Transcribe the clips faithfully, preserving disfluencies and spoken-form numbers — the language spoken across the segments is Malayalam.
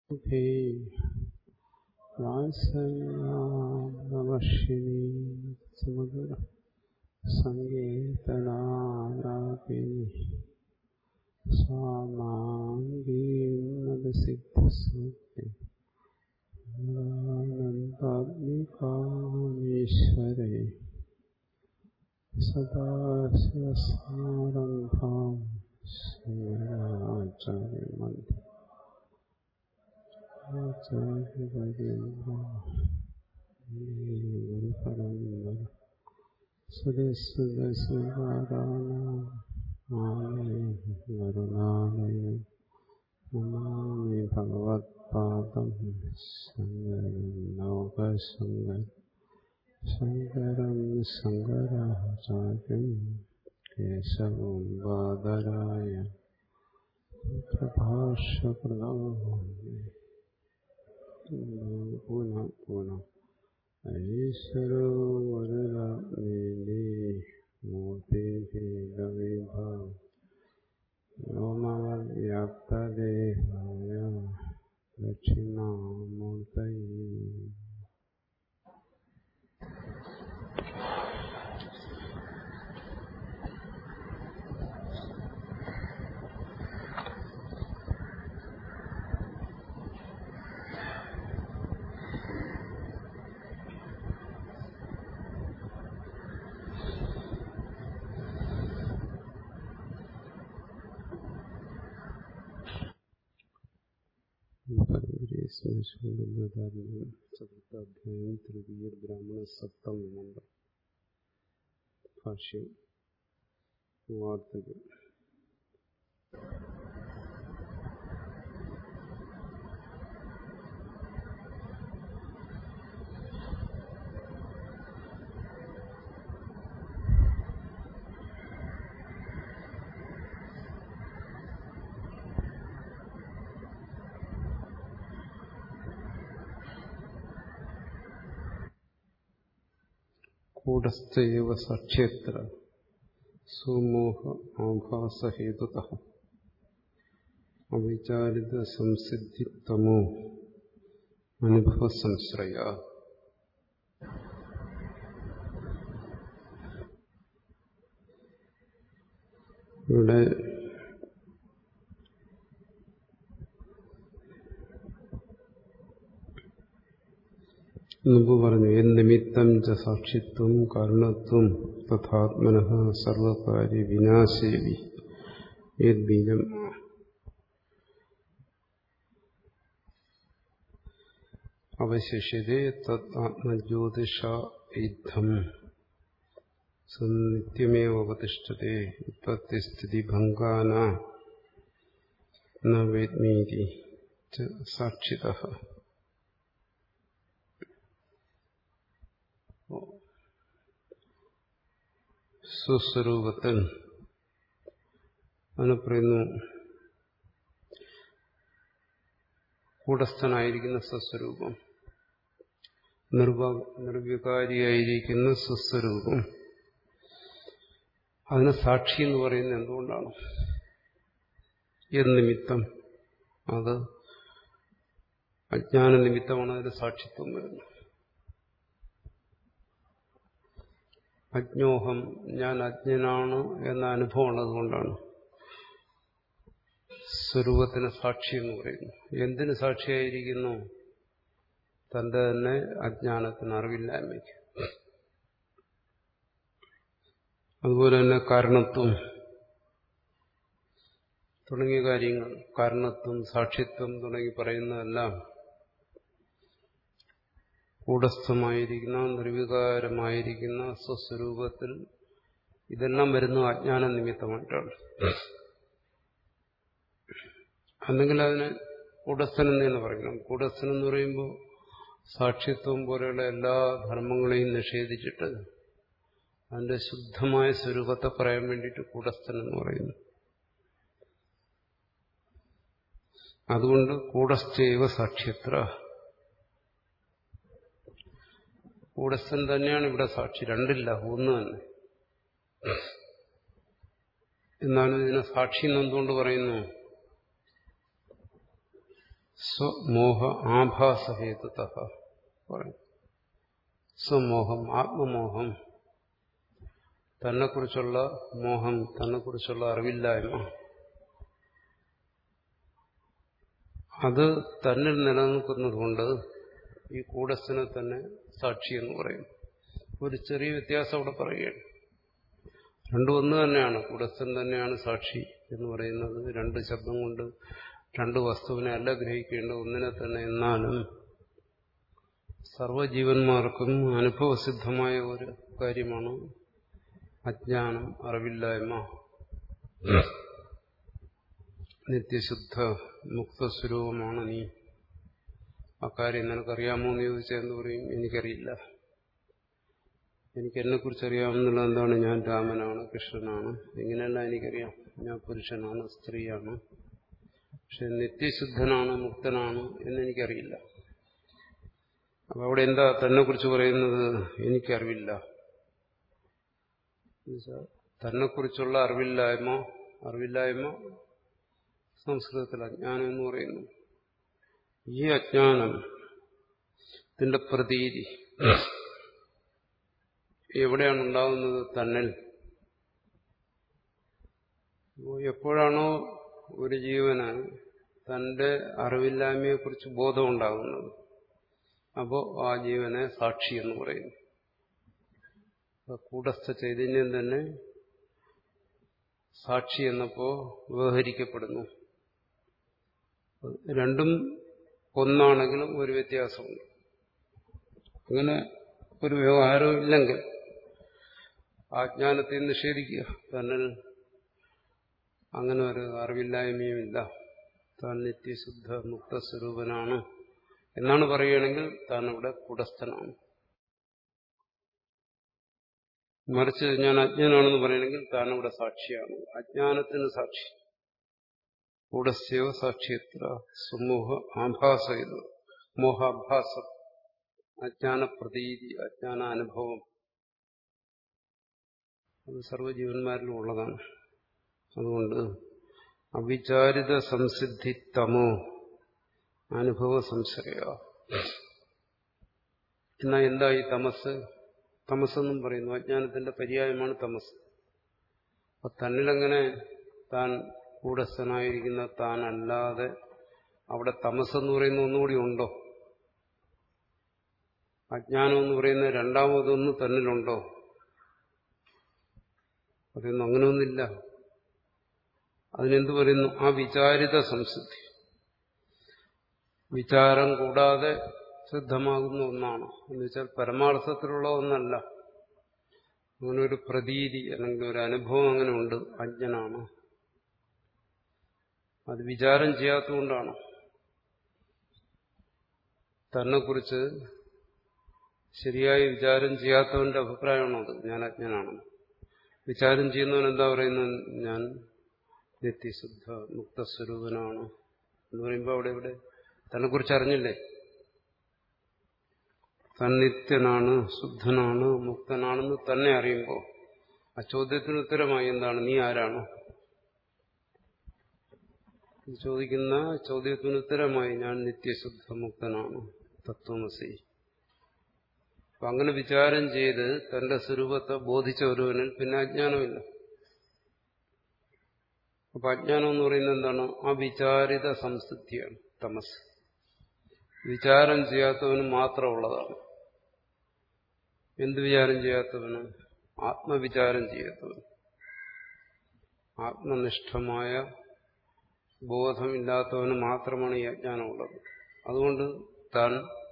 വാത്സല്യാമവർഷിണീ സുമധുര സംഗീതനാലാപി സ്വാമാംഗീന്നതസിദ്ധസൂക്തി ആനന്ദാത്മികാമീശ്വരേ സദാശിവസമാരംഭാം ശങ്കരാചാര്യമധ്യ ഗുരുപരമ്പര സുരസുരസുകാരാണാലയം നമാമി ഭഗവത്പാദം ശങ്കരം ലോകശങ്കരം ശങ്കരം ശങ്കരാചാര്യം കേശവം ബാദരായ പ്രഭാഷകൃതോ പുനഃ പുനഃ ഈശ്വരോ വരദാത്മേനേ മൂർത്തിഭേദവിഭാഗ വ്യോമവ്യാപ്തദേഹായ ദക്ഷിണാമൂർത്തയേ. ചതുർത്ഥാധ്യായം തൃതീയ ബ്രാഹ്മണ സപ്തമ മന്ത്രം. ഭാഷ്യം വാർത്തകൾ. കൂടസ്ഥൈവ സാക്ഷ്യത്ര സുമോഹ ആഭാസഹേതുതഃ അവിചാരിത സംസിദ്ധിത്തമോ അനുഭവ സംശ്രയ. ഇവിടെ മുമ്പ് പറഞ്ഞു, എന്നിമിത്തം ച സാക്ഷിത്വം കാരണത്വം തഥാത്മനഃ സർവകാര്യ വിനാശേവി യദ്ബീജം അവശിഷ്യതേ തത് ആത്മജ്യോതിഷ ഇദ്ധം നിത്യമേവ അവതിഷ്ഠതേ ഉത്പത്തിസ്ഥിതിഭംഗാന ന വേദ്മീതി ച സാക്ഷിതഃ. സ്വസ്വരൂപത്തിൽ അതിന് പറയുന്നു, കൂടസ്ഥനായിരിക്കുന്ന സ്വസ്വരൂപം, നിർവികാരിയായിരിക്കുന്ന സ്വസ്വരൂപം, അതിന് സാക്ഷി എന്ന് പറയുന്നത് എന്തുകൊണ്ടാണ്? എന്നിമിത്തം, അത് അജ്ഞാന നിമിത്തമാണ് അതിന് സാക്ഷിത്വം വരുന്നത്. അജ്ഞോഹം, ഞാൻ അജ്ഞനാണ് എന്ന അനുഭവം ഉള്ളതുകൊണ്ടാണ് സ്വരൂപത്തിന് സാക്ഷി എന്ന് പറയുന്നു. എന്തിന് സാക്ഷിയായിരിക്കുന്നു? തന്റെ തന്നെ അജ്ഞാനത്തിന്, അറിവില്ലായ്മയ്ക്ക്. അതുപോലെ തന്നെ കാരണത്വം തുടങ്ങിയ കാര്യങ്ങൾ, കാരണത്വം, സാക്ഷിത്വം തുടങ്ങി പറയുന്നതെല്ലാം കൂടസ്ഥമായിരിക്കുന്ന നിർവികാരമായിരിക്കുന്ന സ്വസ്വരൂപത്തിൽ ഇതെല്ലാം വരുന്ന അജ്ഞാന നിമിത്തമായിട്ടാണ്. അല്ലെങ്കിൽ അതിന് കൂടസ്ഥൻ എന്ന് തന്നെ പറയണം. കൂടസ്ഥൻ എന്ന് പറയുമ്പോൾ സാക്ഷിത്വം പോലെയുള്ള എല്ലാ ധർമ്മങ്ങളെയും നിഷേധിച്ചിട്ട് അതിന്റെ ശുദ്ധമായ സ്വരൂപത്തെ പറയാൻ വേണ്ടിയിട്ട് കൂടസ്ഥൻ എന്ന് പറയുന്നു. അതുകൊണ്ട് കൂടസ്ഥൈവ സാക്ഷ്യത്ര, കൂടസ്ഥൻ തന്നെയാണ് ഇവിടെ സാക്ഷി. രണ്ടില്ല, ഒന്ന് തന്നെ. എന്നാലും ഇതിനെ സാക്ഷി എന്നെന്തുകൊണ്ട് പറയുന്നു? സ്വമോഹ ആഭാസഹേതുത പറയും. സ്വമോഹം, ആത്മമോഹം, തന്നെക്കുറിച്ചുള്ള മോഹം, തന്നെക്കുറിച്ചുള്ള അറിവില്ലായ്മ, അത് തന്നിൽ നിലനിൽക്കുന്നതുകൊണ്ട് ഈ കൂടസ്ഥനെ തന്നെ സാക്ഷി എന്ന് പറയും. ഒരു ചെറിയ വ്യത്യാസം അവിടെ പറയുകയാണ്. രണ്ടും ഒന്ന് തന്നെയാണ്. കൂടസ്ഥൻ തന്നെയാണ് സാക്ഷി എന്ന് പറയുന്നത്. രണ്ട് ശബ്ദം കൊണ്ട് രണ്ട് വസ്തുവിനെ അല്ല ഗ്രഹിക്കേണ്ടത്, ഒന്നിനെ തന്നെ. എന്നാലും സർവജീവന്മാർക്കും അനുഭവസിദ്ധമായ ഒരു കാര്യമാണ് അജ്ഞാനം, അറിവില്ലായ്മ. നിത്യശുദ്ധ മുക്തസ്വരൂപമാണ് നീ. അക്കാര്യം നിനക്കറിയാമോ എന്ന് ചോദിച്ചാൽ എന്ത് പറയും? എനിക്കറിയില്ല. എനിക്ക് എന്നെക്കുറിച്ച് അറിയാമെന്നുള്ള എന്താണ്? ഞാൻ രാമനാണ്, കൃഷ്ണനാണ്, ഇങ്ങനെയല്ല എനിക്കറിയാം. ഞാൻ പുരുഷനാണ്, സ്ത്രീയാണ്. പക്ഷെ നിത്യശുദ്ധനാണ്, മുക്തനാണ് എന്നെനിക്കറിയില്ല. അപ്പൊ അവിടെ എന്താ തന്നെക്കുറിച്ച് പറയുന്നത്? എനിക്കറിവില്ല. തന്നെക്കുറിച്ചുള്ള അറിവില്ലായ്മ, അറിവില്ലായ്മ സംസ്കൃതത്തിൽ അജ്ഞാനം എന്ന് പറയുന്നു. ഈ അജ്ഞാനത്തിന്റെ പ്രതീതി എവിടെയാണ് ഉണ്ടാകുന്നത്? തന്നിൽ. എപ്പോഴാണോ ഒരു ജീവന് തന്റെ അറിവില്ലായ്മയെക്കുറിച്ച് ബോധമുണ്ടാകുന്നത്, അപ്പോൾ ആ ജീവനെ സാക്ഷി എന്ന് പറയുന്നു. കൂടസ്ഥ ചൈതന്യം തന്നെ സാക്ഷി എന്നപ്പോ വ്യവഹരിക്കപ്പെടുന്നു. രണ്ടും ഒന്നാണെങ്കിലും ഒരു വ്യത്യാസമുണ്ട്. അങ്ങനെ ഒരു വ്യവഹാരവും ഇല്ലെങ്കിൽ അജ്ഞാനത്തെ നിഷേധിക്കുക. തന്നിൽ അങ്ങനെ ഒരു അറിവില്ലായ്മയുമില്ല, താൻ നിത്യശുദ്ധ മുക്തസ്വരൂപനാണ് എന്നാണ് പറയുകയാണെങ്കിൽ താൻ ഇവിടെ കൂടസ്ഥനാണ്. മറിച്ച് ഞാൻ അജ്ഞനാണെന്ന് പറയണമെങ്കിൽ താൻ ഇവിടെ സാക്ഷിയാണ്, അജ്ഞാനത്തിന് സാക്ഷി. കൂടസ്ഥയോ സാക്ഷിയത്ര സമൂഹ ആഭാസം, മോഹാഭാസം, അജ്ഞാനപ്രതീതി, അജ്ഞാന അനുഭവം, അത് സർവ്വജീവന്മാരിലും ഉള്ളതാണ്. അതുകൊണ്ട് അവിചാരിത സംസിദ്ധി തമോ അനുഭവ സംശയ. എന്നാ എന്താ ഈ തമസ്? തമസ്സെന്നും പറയുന്നു. അജ്ഞാനത്തിന്റെ പര്യായമാണ് തമസ്. അപ്പൊ തന്നിലങ്ങനെ താൻ കൂടസ്ഥനായിരിക്കുന്ന താനല്ലാതെ അവിടെ തമസ്സെന്ന് പറയുന്ന ഒന്നുകൂടി ഉണ്ടോ? അജ്ഞാനം എന്ന് പറയുന്ന രണ്ടാമതൊന്ന് തന്നിലുണ്ടോ? പറയുന്നു അങ്ങനെയൊന്നില്ല. അതിനെന്ത് പറയുന്നു? ആ വിചാരിത സംസിദ്ധി, വിചാരം കൂടാതെ സിദ്ധമാകുന്ന ഒന്നാണ്. എന്ന് വെച്ചാൽ പരമാർത്ഥത്തിലുള്ള ഒന്നല്ല. അങ്ങനെ ഒരു പ്രതീതി അല്ലെങ്കിൽ ഒരു അനുഭവം അങ്ങനെ ഉണ്ട്. അജ്ഞനാണ്. അത് വിചാരം ചെയ്യാത്തതുകൊണ്ടാണ്. തന്നെക്കുറിച്ച് ശരിയായി വിചാരം ചെയ്യാത്തവന്റെ അഭിപ്രായമാണത്. ഞാൻ അജ്ഞനാണെന്ന്. വിചാരം ചെയ്യുന്നവൻ എന്താ പറയുന്നത്? ഞാൻ നിത്യശുദ്ധ മുക്തസ്വരൂപനാണ് എന്ന് പറയുമ്പോൾ അവിടെ ഇവിടെ തന്നെക്കുറിച്ച് അറിഞ്ഞില്ലേ? താൻ നിത്യനാണ്, ശുദ്ധനാണ്, മുക്തനാണെന്ന് തന്നെ അറിയുമ്പോൾ ആ ചോദ്യത്തിന് ഉത്തരമായി എന്താണ്? നീ ആരാണ്? ചോദിക്കുന്ന ചോദ്യത്തിന് ഉത്തരമായി ഞാൻ നിത്യശുദ്ധ മുക്തനാണ്, തത്വമസി. അപ്പൊ അങ്ങനെ വിചാരം ചെയ്ത് തന്റെ സ്വരൂപത്തെ ബോധിച്ച ഒരുവനിൽ പിന്നെ അജ്ഞാനമില്ല. അപ്പൊ അജ്ഞാനം എന്ന് പറയുന്നത് എന്താണ്? അവിചാരിത സംസിദ്ധിയാണ് തമസ്. വിചാരം ചെയ്യാത്തവന് മാത്രമുള്ളതാണ്. എന്ത് വിചാരം ചെയ്യാത്തവന്? ആത്മവിചാരം ചെയ്യാത്തവന്. ആത്മനിഷ്ഠമായ ബോധമില്ലാത്തവന് മാത്രമാണ് ഈ അജ്ഞാനമുള്ളത്. അതുകൊണ്ട് താൻ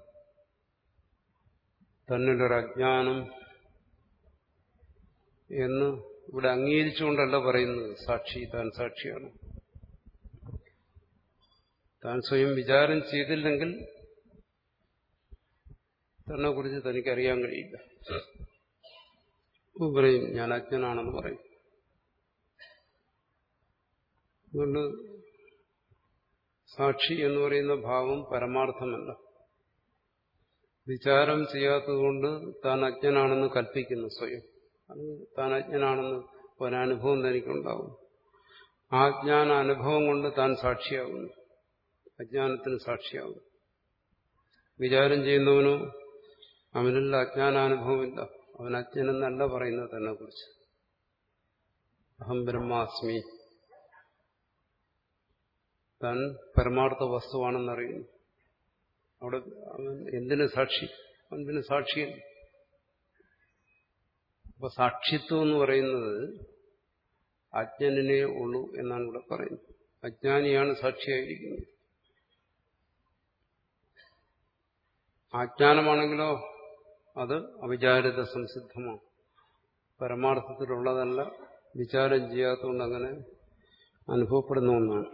തന്നിലൊരു അജ്ഞാനം എന്ന് ഇവിടെ അംഗീകരിച്ചുകൊണ്ടല്ല പറയുന്നത് സാക്ഷി, താൻ സാക്ഷിയാണ്. താൻ സ്വയം വിചാരം ചെയ്തില്ലെങ്കിൽ തന്നെ കുറിച്ച് തനിക്കറിയാൻ കഴിയില്ല. പറയും ഞാൻ അജ്ഞനാണെന്ന് പറയും. അതുകൊണ്ട് സാക്ഷി എന്ന് പറയുന്ന ഭാവം പരമാർത്ഥമല്ല. വിചാരം ചെയ്യാത്തതുകൊണ്ട് താൻ അജ്ഞനാണെന്ന് കൽപ്പിക്കുന്നു സ്വയം. അത് താൻ അജ്ഞനാണെന്ന് ഒരനുഭവം തനിക്കുണ്ടാവും. ആ അജ്ഞാന അനുഭവം കൊണ്ട് താൻ സാക്ഷിയാകുന്നു. അജ്ഞാനത്തിന് സാക്ഷിയാകും. വിചാരം ചെയ്യുന്നവനോ അവനിൽ അജ്ഞാനാനുഭവമില്ല. അവൻ അജ്ഞനെന്നല്ല പറയുന്നത് തന്നെ കുറിച്ച്. അഹം ബ്രഹ്മാസ്മി, താൻ പരമാർത്ഥ വസ്തുവാണെന്നറിയുന്നു. അവിടെ അവൻ എന്തിനു സാക്ഷി? അവൻ പിന്നെ സാക്ഷിയല്ല. അപ്പൊ സാക്ഷിത്വം എന്ന് പറയുന്നത് അജ്ഞനെ ഉള്ളൂ എന്നാണ് ഇവിടെ പറയുന്നത്. അജ്ഞാനിയാണ് സാക്ഷിയായിരിക്കുന്നത്. അജ്ഞാനമാണെങ്കിലോ അത് അവിചാരിത സംസിദ്ധമാണ്, പരമാർത്ഥത്തിലുള്ളതല്ല, വിചാരം ചെയ്യാത്തതുകൊണ്ട് അങ്ങനെ അനുഭവപ്പെടുന്ന ഒന്നാണ്.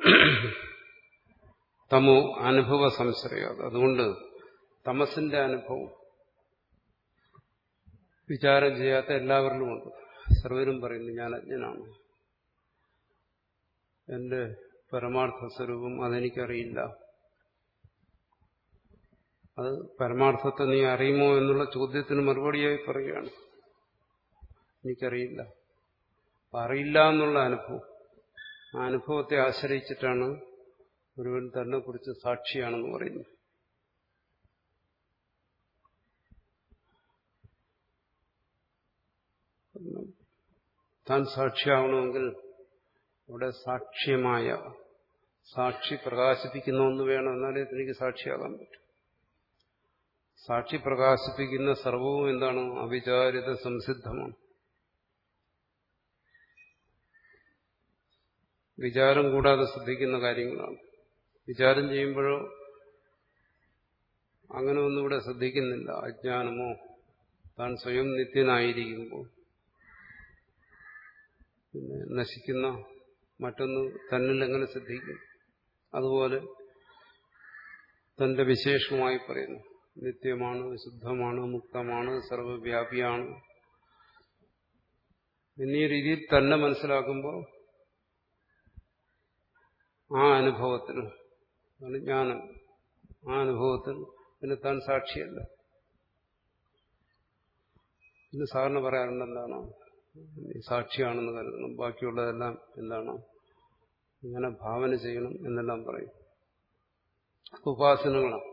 തമോ അനുഭവ സംശ്രയാത്. അതുകൊണ്ട് തമസിന്റെ അനുഭവം വിചാരം ചെയ്യാത്ത എല്ലാവരിലുമുണ്ട്. സർവരും പറയുന്നു ഞാൻ അജ്ഞനാണ്, എന്റെ പരമാർത്ഥ സ്വരൂപം അതെനിക്കറിയില്ല. അത് പരമാർത്ഥത്തെ നീ അറിയുമോ എന്നുള്ള ചോദ്യത്തിന് മറുപടിയായി പറയുകയാണ്, എനിക്കറിയില്ല. അറിയില്ല എന്നുള്ള അനുഭവം, ആ അനുഭവത്തെ ആശ്രയിച്ചിട്ടാണ് ഒരുവൻ തന്നെ കുറിച്ച് സാക്ഷിയാണെന്ന് പറയുന്നത്. താൻ സാക്ഷിയാവണമെങ്കിൽ ഇവിടെ സാക്ഷ്യമായ സാക്ഷി പ്രകാശിപ്പിക്കുന്ന ഒന്ന് വേണം, എന്നാലേ എനിക്ക് സാക്ഷിയാകാൻ പറ്റും. സാക്ഷി പ്രകാശിപ്പിക്കുന്ന സർവവും എന്താണ്? അവിചാരിത സംസിദ്ധമാണ്. വിചാരം കൂടാതെ ശ്രദ്ധിക്കുന്ന കാര്യങ്ങളാണ്. വിചാരം ചെയ്യുമ്പോഴോ അങ്ങനെ ഒന്നും ഇവിടെ ശ്രദ്ധിക്കുന്നില്ല. അജ്ഞാനമോ താൻ സ്വയം നിത്യനായിരിക്കുമ്പോൾ പിന്നെ നശിക്കുന്ന മറ്റൊന്ന് തന്നിൽ എങ്ങനെ ശ്രദ്ധിക്കും? അതുപോലെ തന്റെ വിശേഷമായി പറയുന്നു, നിത്യമാണ്, ശുദ്ധമാണ്, മുക്തമാണ്, സർവവ്യാപിയാണ് എന്നീ രീതിയിൽ തന്നെ മനസ്സിലാക്കുമ്പോൾ ആ അനുഭവത്തിന്, ജ്ഞാനം, ആ അനുഭവത്തിൽ പിന്നെ താൻ സാക്ഷിയല്ല. പിന്നെ സാധാരണ പറയാറുണ്ട്, എന്താണ് സാക്ഷിയാണെന്ന് കരുതണം, ബാക്കിയുള്ളതെല്ലാം എന്താണ് ഇങ്ങനെ ഭാവന ചെയ്യണം എന്നെല്ലാം പറയും. ഉപാസനകളാണ്.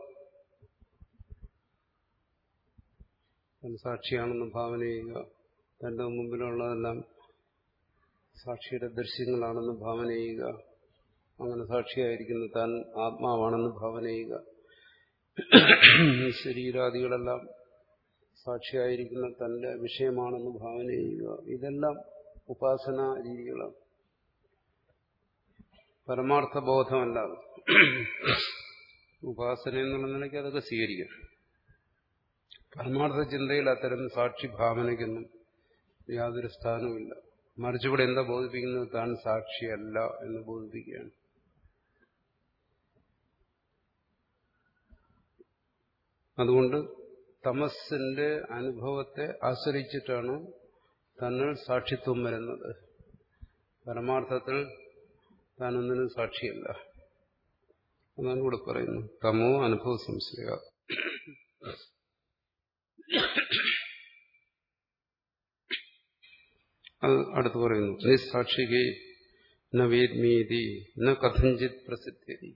താൻ സാക്ഷിയാണെന്ന് ഭാവന ചെയ്യുക, തന്റെ മുമ്പിലുള്ളതെല്ലാം സാക്ഷിയുടെ ദൃശ്യങ്ങളാണെന്ന് ഭാവന ചെയ്യുക, അങ്ങനെ സാക്ഷിയായിരിക്കുന്ന താൻ ആത്മാവാണെന്ന് ഭാവന ചെയ്യുക, ശരീരാദികളെല്ലാം സാക്ഷിയായിരിക്കുന്ന തന്റെ വിഷയമാണെന്ന് ഭാവന ചെയ്യുക, ഇതെല്ലാം ഉപാസനാ രീതികളാണ്, പരമാർത്ഥ ബോധമല്ലാതെ. ഉപാസന എന്നുള്ള നിലയ്ക്ക് അതൊക്കെ സ്വീകരിക്കും. പരമാർത്ഥ ചിന്തയിൽ അത്തരം സാക്ഷി ഭാവനയ്ക്കൊന്നും യാതൊരു സ്ഥാനവുമില്ല. മറിച്ചുകൂടെ എന്താ ബോധിപ്പിക്കുന്നത്? താൻ സാക്ഷിയല്ല എന്ന് ബോധിപ്പിക്കുകയാണ്. അതുകൊണ്ട് തമസ്സിന്റെ അനുഭവത്തെ ആശ്രയിച്ചിട്ടാണ് തന്നിൽ സാക്ഷിത്വം വരുന്നത്. പരമാർത്ഥത്തിൽ താനൊന്നിനും സാക്ഷിയല്ല. അതാണ് ഇവിടെ പറയുന്നു, തമോ അനുഭവ സംശയ. അത് അടുത്ത് പറയുന്നു, നിസ്സാക്ഷികേ ന വേദ്മീതി ന കഥഞ്ചിത് പ്രസിദ്ധ്യതി.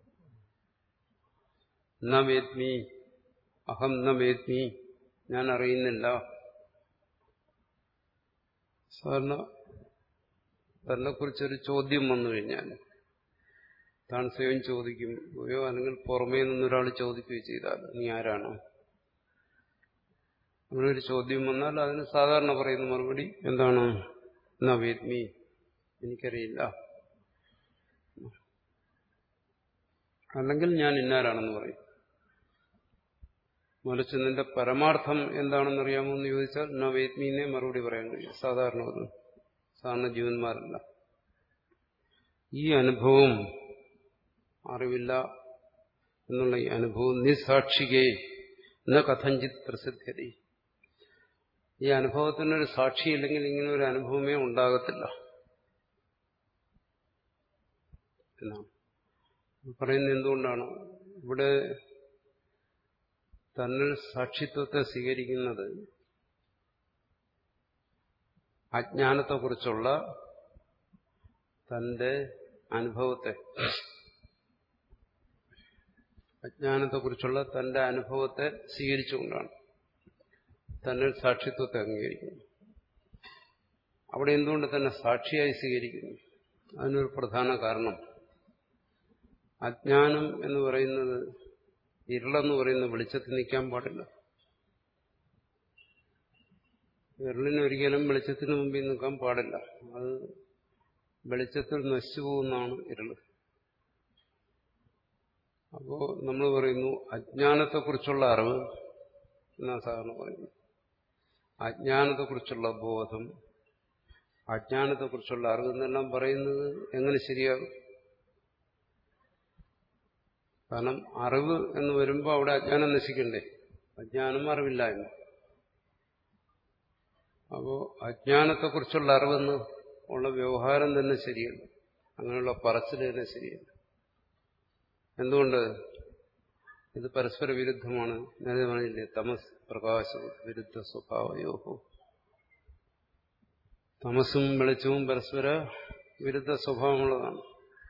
ന വേദ്മി, അഹം ന വേദ്മി, ഞാൻ അറിയുന്നില്ല. സാധാരണ തന്നെക്കുറിച്ചൊരു ചോദ്യം വന്നു കഴിഞ്ഞാൽ താൻ സ്വയം ചോദിക്കുകയോ അല്ലെങ്കിൽ പുറമേ നിന്നൊരാൾ ചോദിക്കുകയോ ചെയ്താൽ നീ ആരാണ്? അങ്ങനെ ഒരു ചോദ്യം വന്നാൽ അതിന് സാധാരണ പറയുന്ന മറുപടി എന്താണ്? ന വേദ്മി, എനിക്കറിയില്ല, അല്ലെങ്കിൽ ഞാൻ ഇന്നാരാണെന്ന് പറയും. മറിച്ച് നിന്റെ പരമാർത്ഥം എന്താണെന്നറിയാമോ എന്ന് ചോദിച്ചാൽ ന വേദ്മീനെ മറുപടി പറയാൻ കഴിയും. സാധാരണ ഒരു സാധാരണ ജീവന്മാരല്ല. ഈ അനുഭവം, അറിവില്ല എന്നുള്ള ഈ അനുഭവം നിസ്സാക്ഷികേ ന കഥഞ്ചിത് പ്രസിദ്ധ്യതി. ഈ അനുഭവത്തിനൊരു സാക്ഷിയില്ലെങ്കിൽ ഇങ്ങനെ ഒരു അനുഭവമേ ഉണ്ടാകത്തില്ല എന്നാണ് പറയുന്നത്. എന്തുകൊണ്ടാണ് ഇവിടെ തന്നിൽ സാക്ഷിത്വത്തെ സ്വീകരിക്കുന്നത്? അജ്ഞാനത്തെക്കുറിച്ചുള്ള തന്റെ അനുഭവത്തെ അജ്ഞാനത്തെക്കുറിച്ചുള്ള തന്റെ അനുഭവത്തെ സ്വീകരിച്ചുകൊണ്ടാണ് തന്നെ സാക്ഷിത്വത്തെ അംഗീകരിക്കുന്നത്. അവിടെ എന്തുകൊണ്ട് തന്നെ സാക്ഷിയായി സ്വീകരിക്കുന്നു? അതിനൊരു പ്രധാന കാരണം, അജ്ഞാനം എന്ന് പറയുന്നത്, ഇരുളെന്ന് പറയുന്ന വെളിച്ചത്തിൽ നിൽക്കാൻ പാടില്ല. ഇരുളിന് ഒരിക്കലും വെളിച്ചത്തിന് മുമ്പിൽ നിൽക്കാൻ പാടില്ല. അത് വെളിച്ചത്തിൽ നശിച്ചു പോകുന്നതാണ് ഇരുള്. അപ്പോ നമ്മൾ പറയുന്നു അജ്ഞാനത്തെക്കുറിച്ചുള്ള അറിവ് എന്നാ സാധാരണ പറയുന്നു. അജ്ഞാനത്തെക്കുറിച്ചുള്ള ബോധം, അജ്ഞാനത്തെക്കുറിച്ചുള്ള അറിവ് എന്നെല്ലാം പറയുന്നത് എങ്ങനെ ശരിയാകും? കാരണം അറിവ് എന്ന് വരുമ്പോൾ അവിടെ അജ്ഞാനം നശിക്കണ്ടേ? അജ്ഞാനം അറിവില്ലായ്മ. അപ്പോ അജ്ഞാനത്തെക്കുറിച്ചുള്ള അറിവെന്ന് ഉള്ള വ്യവഹാരം തന്നെ ശരിയല്ല, അങ്ങനെയുള്ള പറച്ചിൽ തന്നെ ശരിയല്ല. എന്തുകൊണ്ട്? ഇത് പരസ്പര വിരുദ്ധമാണ്. നേരത്തെ പറഞ്ഞില്ലേ, തമസ് പ്രകാശ വിരുദ്ധ സ്വഭാവയോഹോ. തമസും വെളിച്ചവും പരസ്പര വിരുദ്ധ സ്വഭാവമുള്ളതാണ്.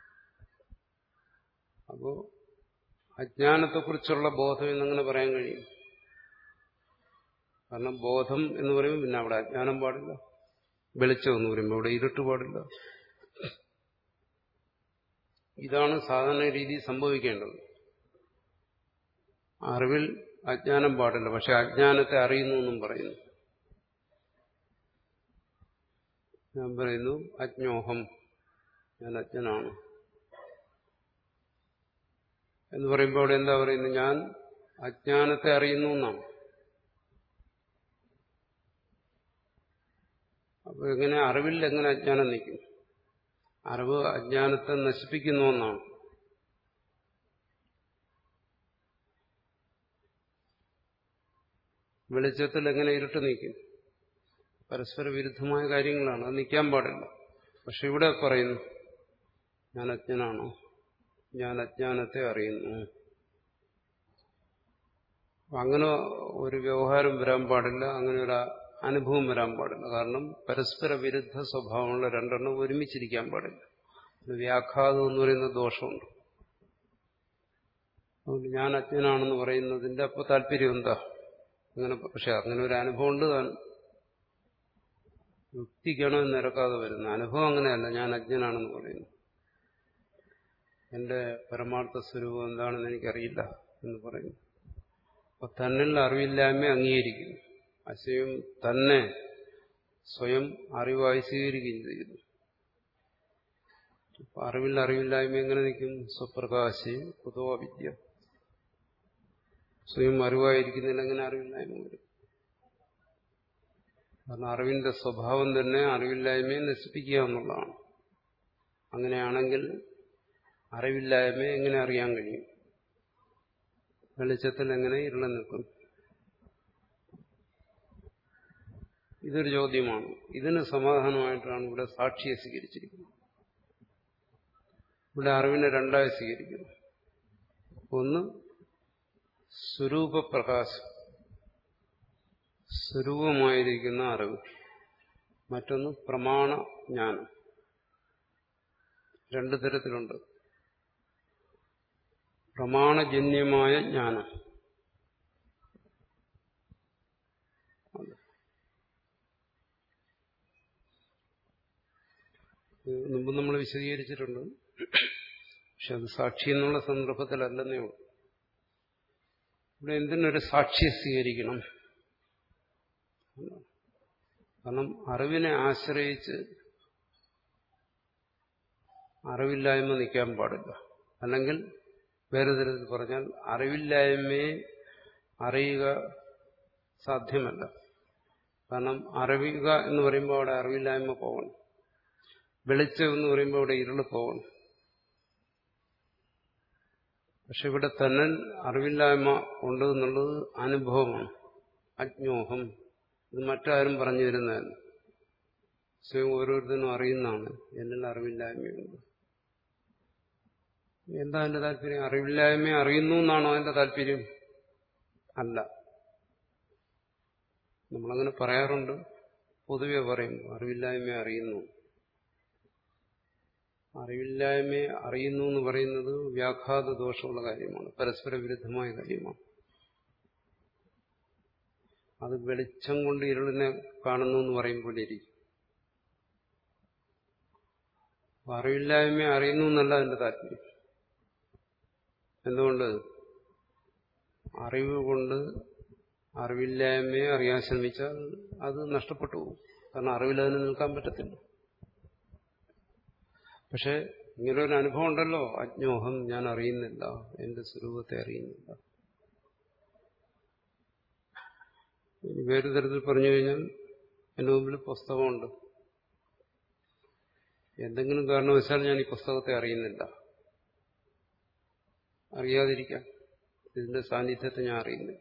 അപ്പോ അജ്ഞാനത്തെക്കുറിച്ചുള്ള ബോധം എന്നങ്ങനെ പറയാൻ കഴിയും. കാരണം ബോധം എന്ന് പറയുമ്പോൾ പിന്നെ അവിടെ അജ്ഞാനം പാടില്ല, വെളിച്ചം എന്ന് പറയുമ്പോൾ അവിടെ ഇരുട്ട് പാടില്ല. ഇതാണ് സാധാരണ രീതി സംഭവിക്കേണ്ടത്. അറിവിൽ അജ്ഞാനം പാടില്ല, പക്ഷെ അജ്ഞാനത്തെ അറിയുന്നു എന്നും പറയുന്നു. ഞാൻ പറയുന്നു അജ്ഞോഹം, ഞാൻ അജ്ഞനാണ് എന്ന് പറയുമ്പോൾ അവിടെ എന്താ പറയുന്നത്? ഞാൻ അജ്ഞാനത്തെ അറിയുന്നു എന്നാണ്. അപ്പൊ എങ്ങനെ അറിവിൽ എങ്ങനെ അജ്ഞാനം നിൽക്കും? അറിവ് അജ്ഞാനത്തെ നശിപ്പിക്കുന്നു എന്നാണ്. വെളിച്ചത്തിൽ എങ്ങനെ ഇരുട്ട് നീക്കും? പരസ്പര വിരുദ്ധമായ കാര്യങ്ങളാണ്, അത് നിൽക്കാൻ പാടില്ല. പക്ഷെ ഇവിടെ പറയുന്നു ഞാൻ അജ്ഞനാണോ, ഞാൻ അജ്ഞാനത്തെ അറിയുന്നു. അങ്ങനെ ഒരു വ്യവഹാരം വരാൻ പാടില്ല, അങ്ങനെ ഒരു അനുഭവം വരാൻ പാടില്ല. കാരണം പരസ്പര വിരുദ്ധ സ്വഭാവമുള്ള രണ്ടെണ്ണം ഒരുമിച്ചിരിക്കാൻ പാടില്ല. വ്യാഘാതം എന്ന് പറയുന്ന ദോഷമുണ്ട്. അതുകൊണ്ട് ഞാൻ അജ്ഞനാണെന്ന് പറയുന്നതിന്റെ അപ്പൊ താല്പര്യം എന്താ? അങ്ങനെ പക്ഷെ അങ്ങനെ ഒരു അനുഭവം ഉണ്ട്. താൻ യുക്തിക്കണോ നിരക്കാതെ വരുന്ന അനുഭവം അങ്ങനെയല്ല. ഞാൻ അജ്ഞനാണെന്ന് പറയുന്നു, എന്റെ പരമാർത്ഥ സ്വരൂപം എന്താണെന്ന് എനിക്കറിയില്ല എന്ന് പറയുന്നു. അപ്പൊ തന്നിൽ അറിവില്ലായ്മ അംഗീകരിക്കുന്നു. അശയം തന്നെ സ്വയം അറിവായി സ്വീകരിക്കുകയും ചെയ്യുന്നു. അപ്പൊ അറിവിൽ അറിവില്ലായ്മ എങ്ങനെ നിൽക്കും? സ്വപ്രകാശി കുതോ അവിദ്യ. സ്വയം അറിവായിരിക്കുന്നതിൽ എങ്ങനെ അറിവില്ലായ്മ വരും? കാരണം അറിവിന്റെ സ്വഭാവം തന്നെ അറിവില്ലായ്മയെ നശിപ്പിക്കുക എന്നുള്ളതാണ്. അങ്ങനെയാണെങ്കിൽ അറിവില്ലായ്മയെ എങ്ങനെ അറിയാൻ കഴിയും? വെളിച്ചത്തിൽ എങ്ങനെ ഇരുള നിൽക്കും? ഇതൊരു ചോദ്യമാണ്. ഇതിന് സമാധാനമായിട്ടാണ് ഇവിടെ സാക്ഷിയെ സ്വീകരിച്ചിരിക്കുന്നത്. ഇവിടെ അറിവിനെ രണ്ടായി സ്വീകരിക്കുന്നു. ഒന്ന് സ്വരൂപപ്രകാശം, സ്വരൂപമായിരിക്കുന്ന അറിവ്. മറ്റൊന്ന് പ്രമാണജ്ഞാനം. രണ്ടു തരത്തിലുണ്ട്. പ്രമാണജന്യമായ ജ്ഞാനം, മുമ്പ് നമ്മൾ വിശദീകരിച്ചിട്ടുണ്ട്. പക്ഷെ അത് സാക്ഷി എന്നുള്ള സന്ദർഭത്തിലല്ലെന്നേ ഉള്ളൂ. ഇവിടെ എന്തിനൊരു സാക്ഷിയെ സ്വീകരിക്കണം? കാരണം അറിവിനെ ആശ്രയിച്ച് അറിവില്ലായ്മ നിൽക്കാൻ പാടില്ല. അല്ലെങ്കിൽ വേറെ തരത്തിൽ പറഞ്ഞാൽ അറിവില്ലായ്മയെ അറിയുക സാധ്യമല്ല. കാരണം അറിയുക എന്ന് പറയുമ്പോൾ അവിടെ അറിവില്ലായ്മ പോകണം, വെളിച്ചം എന്ന് പറയുമ്പോൾ അവിടെ ഇരുള് പോകണം. പക്ഷെ ഇവിടെ തന്നെ അറിവില്ലായ്മ ഉണ്ട് എന്നുള്ളത് അനുഭവമാണ്. അജ്ഞോഹം, ഇത് മറ്റാരും പറഞ്ഞു തരുന്നതല്ല, സ്വയം ഓരോരുത്തരും അറിയുന്നതാണ്. എന്നിൽ അറിവില്ലായ്മയുണ്ട്. എന്താ അതിന്റെ താല്പര്യം? അറിവില്ലായ്മയെ അറിയുന്നു എന്നാണോ അതിന്റെ താല്പര്യം? അല്ല. നമ്മളങ്ങനെ പറയാറുണ്ട്, പൊതുവെ പറയും അറിവില്ലായ്മയെ അറിയുന്നു. അറിവില്ലായ്മയെ അറിയുന്നു എന്ന് പറയുന്നത് വ്യാഘാത ദോഷമുള്ള കാര്യമാണ്, പരസ്പര വിരുദ്ധമായ കാര്യമാണ്. അത് വെളിച്ചം കൊണ്ട് ഇരുളിനെ കാണുന്നു എന്ന് പറയുമ്പോൾ ഇരിക്കും. അറിവില്ലായ്മയെ അറിയുന്നു എന്നല്ല അതിന്റെ താല്പര്യം. എന്തുകൊണ്ട്? അറിവ് കൊണ്ട് അറിവില്ലായ്മയെ അറിയാൻ ശ്രമിച്ചാൽ അത് നഷ്ടപ്പെട്ടു പോകും. കാരണം അറിവിൽ അതിന് നിൽക്കാൻ പറ്റത്തില്ല. പക്ഷെ ഇങ്ങനൊരു അനുഭവം ഉണ്ടല്ലോ, അജ്ഞോഹം, ഞാൻ അറിയുന്നില്ല, എന്റെ സ്വരൂപത്തെ അറിയുന്നില്ല. വേറൊരു തരത്തിൽ പറഞ്ഞു കഴിഞ്ഞാൽ എന്റെ മുമ്പിൽ പുസ്തകമുണ്ട്, എന്തെങ്കിലും കാരണവശാൽ ഞാൻ ഈ പുസ്തകത്തെ അറിയുന്നില്ല. അറിയാതിരിക്കാം, ഇതിന്റെ സാന്നിധ്യത്തെ ഞാൻ അറിയുന്നില്ല.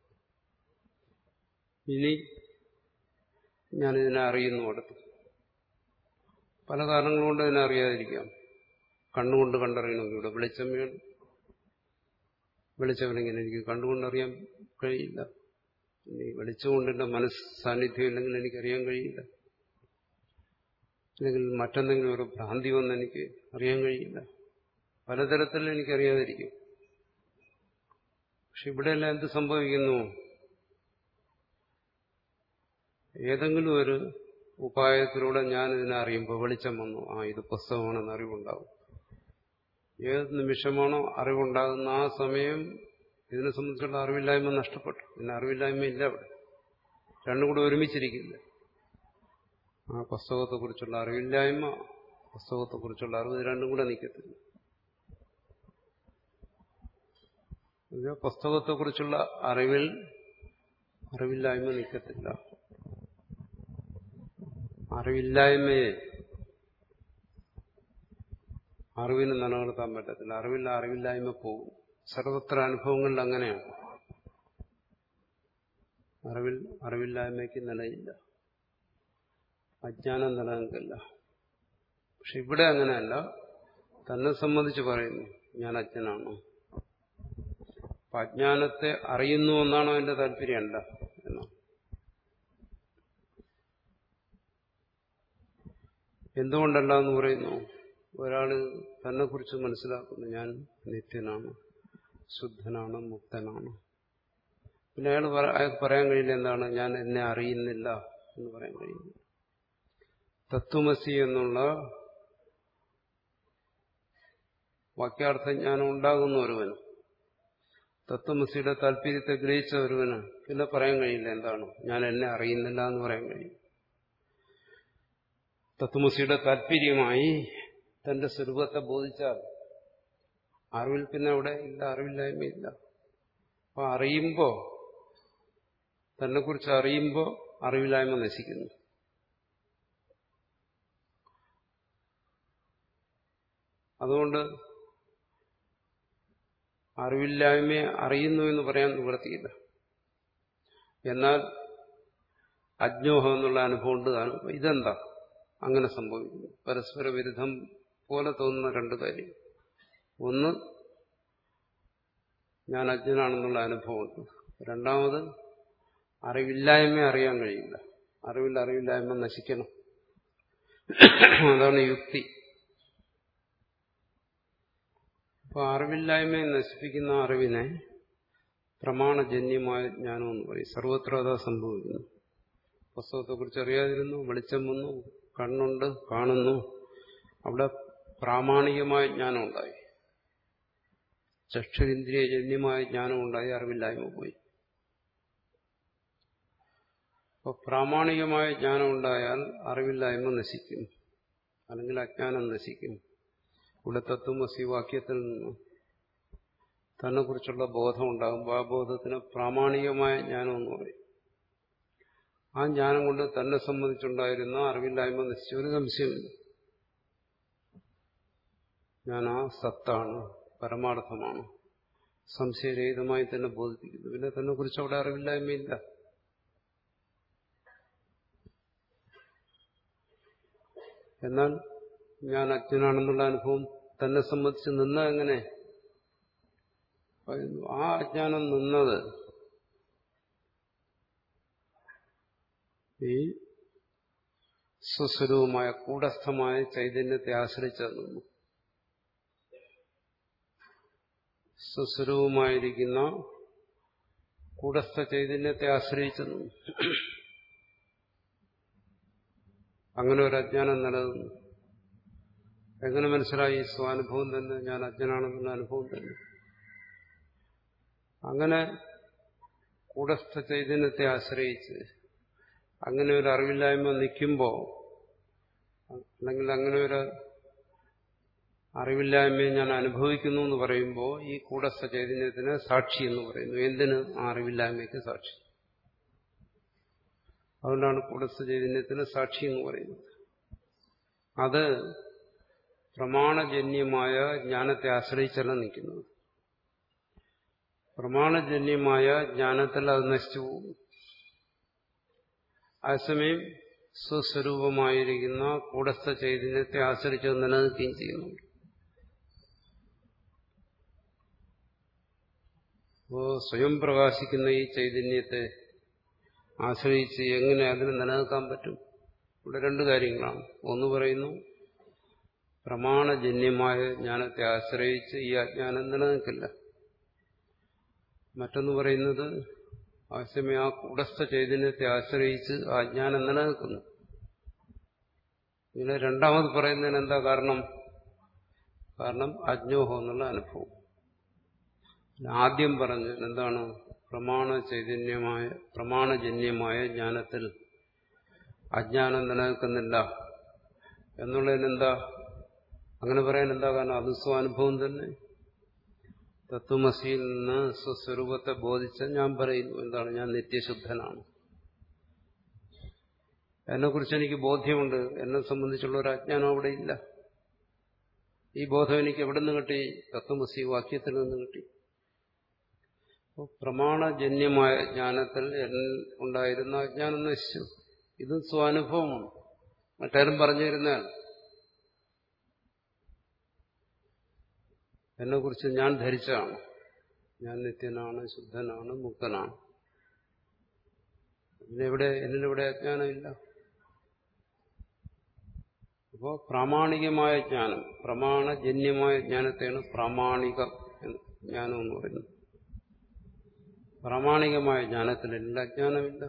ഇനി ഞാനിതിനെ അറിയുന്നു. അടുത്ത് പല കാരണങ്ങൾ കൊണ്ട് ഇതിനെ അറിയാതിരിക്കാം. കണ്ണുകൊണ്ട് കണ്ടറിയണമെങ്കിൽ ഇവിടെ വെളിച്ചം വേണം. വെളിച്ചമില്ലെങ്കിൽ എനിക്ക് കണ്ടുകൊണ്ടറിയാൻ കഴിയില്ല. ഇനി വെളിച്ചം എന്റെ മനസ്സ് സാന്നിധ്യം ഇല്ലെങ്കിൽ എനിക്കറിയാൻ കഴിയില്ല. അല്ലെങ്കിൽ മറ്റെന്തെങ്കിലും ഒരു ഭ്രാന്തി വന്ന് എനിക്ക് അറിയാൻ കഴിയില്ല. പലതരത്തിൽ എനിക്കറിയാതിരിക്കും. പക്ഷെ ഇവിടെയെല്ലാം എന്ത് സംഭവിക്കുന്നു? ഏതെങ്കിലും ഒരു ഉപായത്തിലൂടെ ഞാൻ ഇതിനെ അറിയുമ്പോൾ വെളിച്ചം വന്നു, ആ ഇത് പുസ്തകമാണെന്ന് അറിവുണ്ടാവും. ഏത് നിമിഷമാണോ അറിവുണ്ടാകുന്ന ആ സമയം ഇതിനെ സംബന്ധിച്ചുള്ള അറിവില്ലായ്മ നഷ്ടപ്പെട്ടു. പിന്നെ അറിവില്ലായ്മ ഇല്ല അവിടെ. രണ്ടും കൂടെ ഒരുമിച്ചിരിക്കില്ല. ആ പുസ്തകത്തെക്കുറിച്ചുള്ള അറിവില്ലായ്മ, പുസ്തകത്തെക്കുറിച്ചുള്ള അറിവ്, ഇത് രണ്ടും കൂടെ നിൽക്കത്തില്ല. പുസ്തകത്തെക്കുറിച്ചുള്ള അറിവിൽ അറിവില്ലായ്മ നിൽക്കത്തില്ല. അറിവില്ലായ്മയെ അറിവിന് നിലനിർത്താൻ പറ്റത്തില്ല. അറിവില്ല അറിവില്ലായ്മ പോകും. സർവത്ര അനുഭവങ്ങളിൽ അങ്ങനെയാണ്. അറിവിൽ അറിവില്ലായ്മയ്ക്ക് നിലയില്ല, അജ്ഞാനം നിലനിൽക്കില്ല. പക്ഷെ ഇവിടെ അങ്ങനെയല്ല. തന്നെ സംബന്ധിച്ച് പറയുന്നു, ഞാൻ അജ്ഞനാണ്. അപ്പൊ അജ്ഞാനത്തെ അറിയുന്നു എന്നാണോ എന്റെ താല്പര്യമല്ല എന്നാണ്. എന്തുകൊണ്ടല്ല എന്ന് പറയുന്നു? ഒരാള് തന്നെ കുറിച്ച് മനസ്സിലാക്കുന്നു, ഞാൻ നിത്യനാണ്, ശുദ്ധനാണ്, മുക്തനാണ്. പിന്നെ അയാൾ അയാൾക്ക് പറയാൻ കഴിയില്ല എന്താണ്, ഞാൻ എന്നെ അറിയുന്നില്ല എന്ന് പറയാൻ കഴിയില്ല. തത്വമസി എന്നുള്ള വാക്യാർത്ഥജ്ഞാനം ഉണ്ടാകുന്ന ഒരുവന്, തത്വമസിയുടെ താല്പര്യത്തെ ഗ്രഹിച്ച ഒരുവന് പിന്നെ പറയാൻ കഴിയില്ല എന്താണ്, ഞാൻ എന്നെ അറിയുന്നില്ല എന്ന് പറയാൻ കഴിയും. തത്വമസിയുടെ താല്പര്യമായി തന്റെ സ്വരൂപത്തെ ബോധിച്ചാൽ അറിവിൽ പിന്നെ അവിടെ ഇല്ല, അറിവില്ലായ്മയില്ല. അപ്പൊ അറിയുമ്പോ, തന്നെ കുറിച്ച് അറിയുമ്പോ അറിവില്ലായ്മ നശിക്കുന്നു. അതുകൊണ്ട് അറിവില്ലായ്മയെ അറിയുന്നു എന്ന് പറയാൻ നിവൃത്തിയില്ല. എന്നാൽ അജ്ഞോഹം എന്നുള്ള അനുഭവം ഉണ്ട്. ഇതെന്താ അങ്ങനെ സംഭവിക്കുന്നു? പരസ്പര വിരുദ്ധം പോലെ തോന്നുന്ന രണ്ട് കാര്യം. ഒന്ന്, ഞാൻ അജ്ഞനാണെന്നുള്ള അനുഭവമുണ്ട്. രണ്ടാമത്, അറിവില്ലായ്മയെ അറിയാൻ കഴിയില്ല. അറിവിൽ അറിവില്ലായ്മ നശിക്കണം. അതാണ് യുക്തി. അപ്പൊ അറിവില്ലായ്മയെ നശിപ്പിക്കുന്ന അറിവിനെ പ്രമാണജന്യമായ ജ്ഞാനം എന്ന് പറയും. സർവത്ര അതാ സംഭവിക്കുന്നു. പുസ്തകത്തെക്കുറിച്ച് അറിയാതിരുന്നു, വെളിച്ചം വന്നു, കണ്ണുണ്ട്, കാണുന്നു, അവിടെ പ്രാമാണികമായ ജ്ഞാനം ഉണ്ടായി. ചക്ഷുരിന്ദ്രിയജന്യമായ ജ്ഞാനം ഉണ്ടായി, അറിവില്ലായ്മ പോയി. അപ്പോൾ പ്രാമാണികമായ ജ്ഞാനം ഉണ്ടായാൽ അറിവില്ലായ്മ നശിക്കും, അല്ലെങ്കിൽ അജ്ഞാനം നശിക്കും. ഇവിടെ തത്വമസി വാക്യത്തിൽ നിന്ന് തന്നെക്കുറിച്ചുള്ള ബോധം ഉണ്ടാകുമ്പോൾ ആ ബോധത്തിന് പ്രാമാണികമായ ജ്ഞാനം എന്ന് പറയും. ആ ജ്ഞാനം കൊണ്ട് തന്നെ സംബന്ധിച്ചുണ്ടായിരുന്ന അറിവില്ലായ്മ നശിച്ച ഒരു സംശയമില്ല. ഞാൻ ആ സത്താണ്, പരമാർത്ഥമാണ്, സംശയരഹിതമായി തന്നെ ബോധിപ്പിക്കുന്നു. പിന്നെ തന്നെ കുറിച്ച് അവിടെ അറിവില്ലായ്മയില്ല. എന്നാൽ ഞാൻ അജ്ഞനാണെന്നുള്ള അനുഭവം തന്നെ സംബന്ധിച്ച് നിന്ന എങ്ങനെ? ആ അജ്ഞാനം നിന്നത് ഈ സ്വസ്വരൂപമായ കൂടസ്ഥമായ ചൈതന്യത്തെ ആശ്രയിച്ചു നിന്നു. സ്വസ്വരൂപമായിരിക്കുന്ന കൂടസ്ഥ ചൈതന്യത്തെ ആശ്രയിച്ചു നിന്നു. അങ്ങനെ ഒരു അജ്ഞാനം നിലനിന്നു. എങ്ങനെ മനസ്സിലായി? സ്വാനുഭവം തന്നെ, ഞാൻ അജ്ഞനാണെന്നുള്ള അനുഭവം തന്നെ. അങ്ങനെ കൂടസ്ഥ ചൈതന്യത്തെ ആശ്രയിച്ച് അങ്ങനെ ഒരു അറിവില്ലായ്മ നിൽക്കുമ്പോൾ, അല്ലെങ്കിൽ അങ്ങനെ ഒരു അറിവില്ലായ്മയെ ഞാൻ അനുഭവിക്കുന്നു എന്ന് പറയുമ്പോൾ ഈ കൂടസ്ഥ ചൈതന്യത്തിന് സാക്ഷി എന്ന് പറയുന്നു. എന്തിന്? ആ അറിവില്ലായ്മയ്ക്ക് സാക്ഷി. അതുകൊണ്ടാണ് കൂടസ്ഥ ചൈതന്യത്തിന് സാക്ഷി എന്ന് പറയുന്നത്. അത് പ്രമാണജന്യമായ ജ്ഞാനത്തെ ആശ്രയിച്ചല്ല നിൽക്കുന്നത്. പ്രമാണജന്യമായ ജ്ഞാനത്തിൽ അത് നശിച്ചു പോകും. അതേസമയം സ്വസ്വരൂപമായിരിക്കുന്ന കൂടസ്ഥ ചൈതന്യത്തെ ആശ്രയിച്ച് നിലനിൽക്കുകയും ചെയ്യുന്നുണ്ട്. അപ്പോൾ സ്വയം പ്രകാശിക്കുന്ന ഈ ചൈതന്യത്തെ ആശ്രയിച്ച് എങ്ങനെ അതിന് നിലനിൽക്കാൻ പറ്റും? ഇവിടെ രണ്ടു കാര്യങ്ങളാണ്. ഒന്ന് പറയുന്നു, പ്രമാണജന്യമായ ജ്ഞാനത്തെ ആശ്രയിച്ച് ഈ അജ്ഞാനം നിലനിൽക്കില്ല. മറ്റൊന്ന് പറയുന്നത്, ആശയമേ ആ കൂടസ്ഥ ചൈതന്യത്തെ ആശ്രയിച്ച് ആ ജ്ഞാനം നിലനിൽക്കുന്നു. ഇങ്ങനെ രണ്ടാമത് പറയുന്നതിന് എന്താ കാരണം? കാരണം അജ്ഞോഹം എന്നുള്ള അനുഭവം. ആദ്യം പറഞ്ഞത് എന്താണ്? പ്രമാണ ചൈതന്യമായ പ്രമാണജന്യമായ ജ്ഞാനത്തിൽ അജ്ഞാനം നിലനിൽക്കുന്നില്ല എന്നുള്ളതിനെന്താ? അങ്ങനെ പറയാൻ എന്താ കാരണം? അത് സ്വാനുഭവം തന്നെ. തത്വമസിയിൽ നിന്ന് സ്വസ്വരൂപത്തെ ബോധിച്ച ഞാൻ പറയുന്നു എന്താണ്? ഞാൻ നിത്യശുദ്ധനാണ്. എന്നെക്കുറിച്ച് എനിക്ക് ബോധ്യമുണ്ട്. എന്നെ സംബന്ധിച്ചുള്ള ഒരു അജ്ഞാനം അവിടെ ഇല്ല. ഈ ബോധം എനിക്ക് എവിടെ നിന്ന് കിട്ടി? തത്വമസി വാക്യത്തിൽ നിന്ന് കിട്ടി. പ്രമാണജന്യമായ ജ്ഞാനത്തിൽ ഉണ്ടായിരുന്ന അജ്ഞാനം നശിച്ചു. ഇത് സ്വാനുഭവമാണ്, മറ്റാരും പറഞ്ഞു തരുന്നതാണ്. എന്നെക്കുറിച്ച് ഞാൻ ധരിച്ചതാണ്. ഞാൻ നിത്യനാണ്, ശുദ്ധനാണ്, മുക്തനാണ്. ഇതിനെവിടെ എന്നിലെവിടെ അജ്ഞാനമില്ല. അപ്പോ പ്രാമാണികമായ ജ്ഞാനം, പ്രമാണജന്യമായ ജ്ഞാനത്തെയാണ് പ്രാമാണിക ജ്ഞാനം എന്ന് പറയുന്നത്. പ്രാമാണികമായ ജ്ഞാനത്തിലെല്ലാം അജ്ഞാനമില്ല.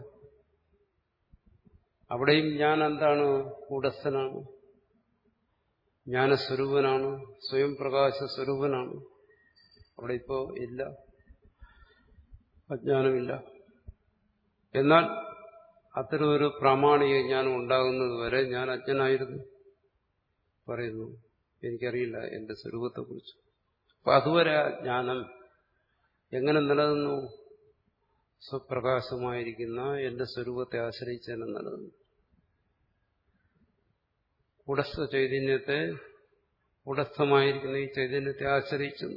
അവിടെയും ഞാൻ എന്താണ്? കൂടസ്ഥനാണ്, ജ്ഞാനസ്വരൂപനാണ്, സ്വയം പ്രകാശ സ്വരൂപനാണ്. അവിടെ ഇപ്പോ ഇല്ല, അജ്ഞാനമില്ല. എന്നാൽ അത്തരം ഒരു പ്രാമാണിക ജ്ഞാനം ഉണ്ടാകുന്നത് വരെ ഞാൻ അജ്ഞനായിരുന്നു പറയുന്നു. എനിക്കറിയില്ല എന്റെ സ്വരൂപത്തെക്കുറിച്ച്. അപ്പൊ അതുവരെ ജ്ഞാനം എങ്ങനെ നിലനിന്നു? സ്വപ്രകാശമായിരിക്കുന്ന എന്റെ സ്വരൂപത്തെ ആശ്രയിച്ച് തന്നെ നിലനിന്നു. കൂടസ്ഥ ചൈതന്യത്തെ, കൂടസ്ഥമായിരിക്കുന്ന ഈ ചൈതന്യത്തെ ആശ്രയിച്ചു.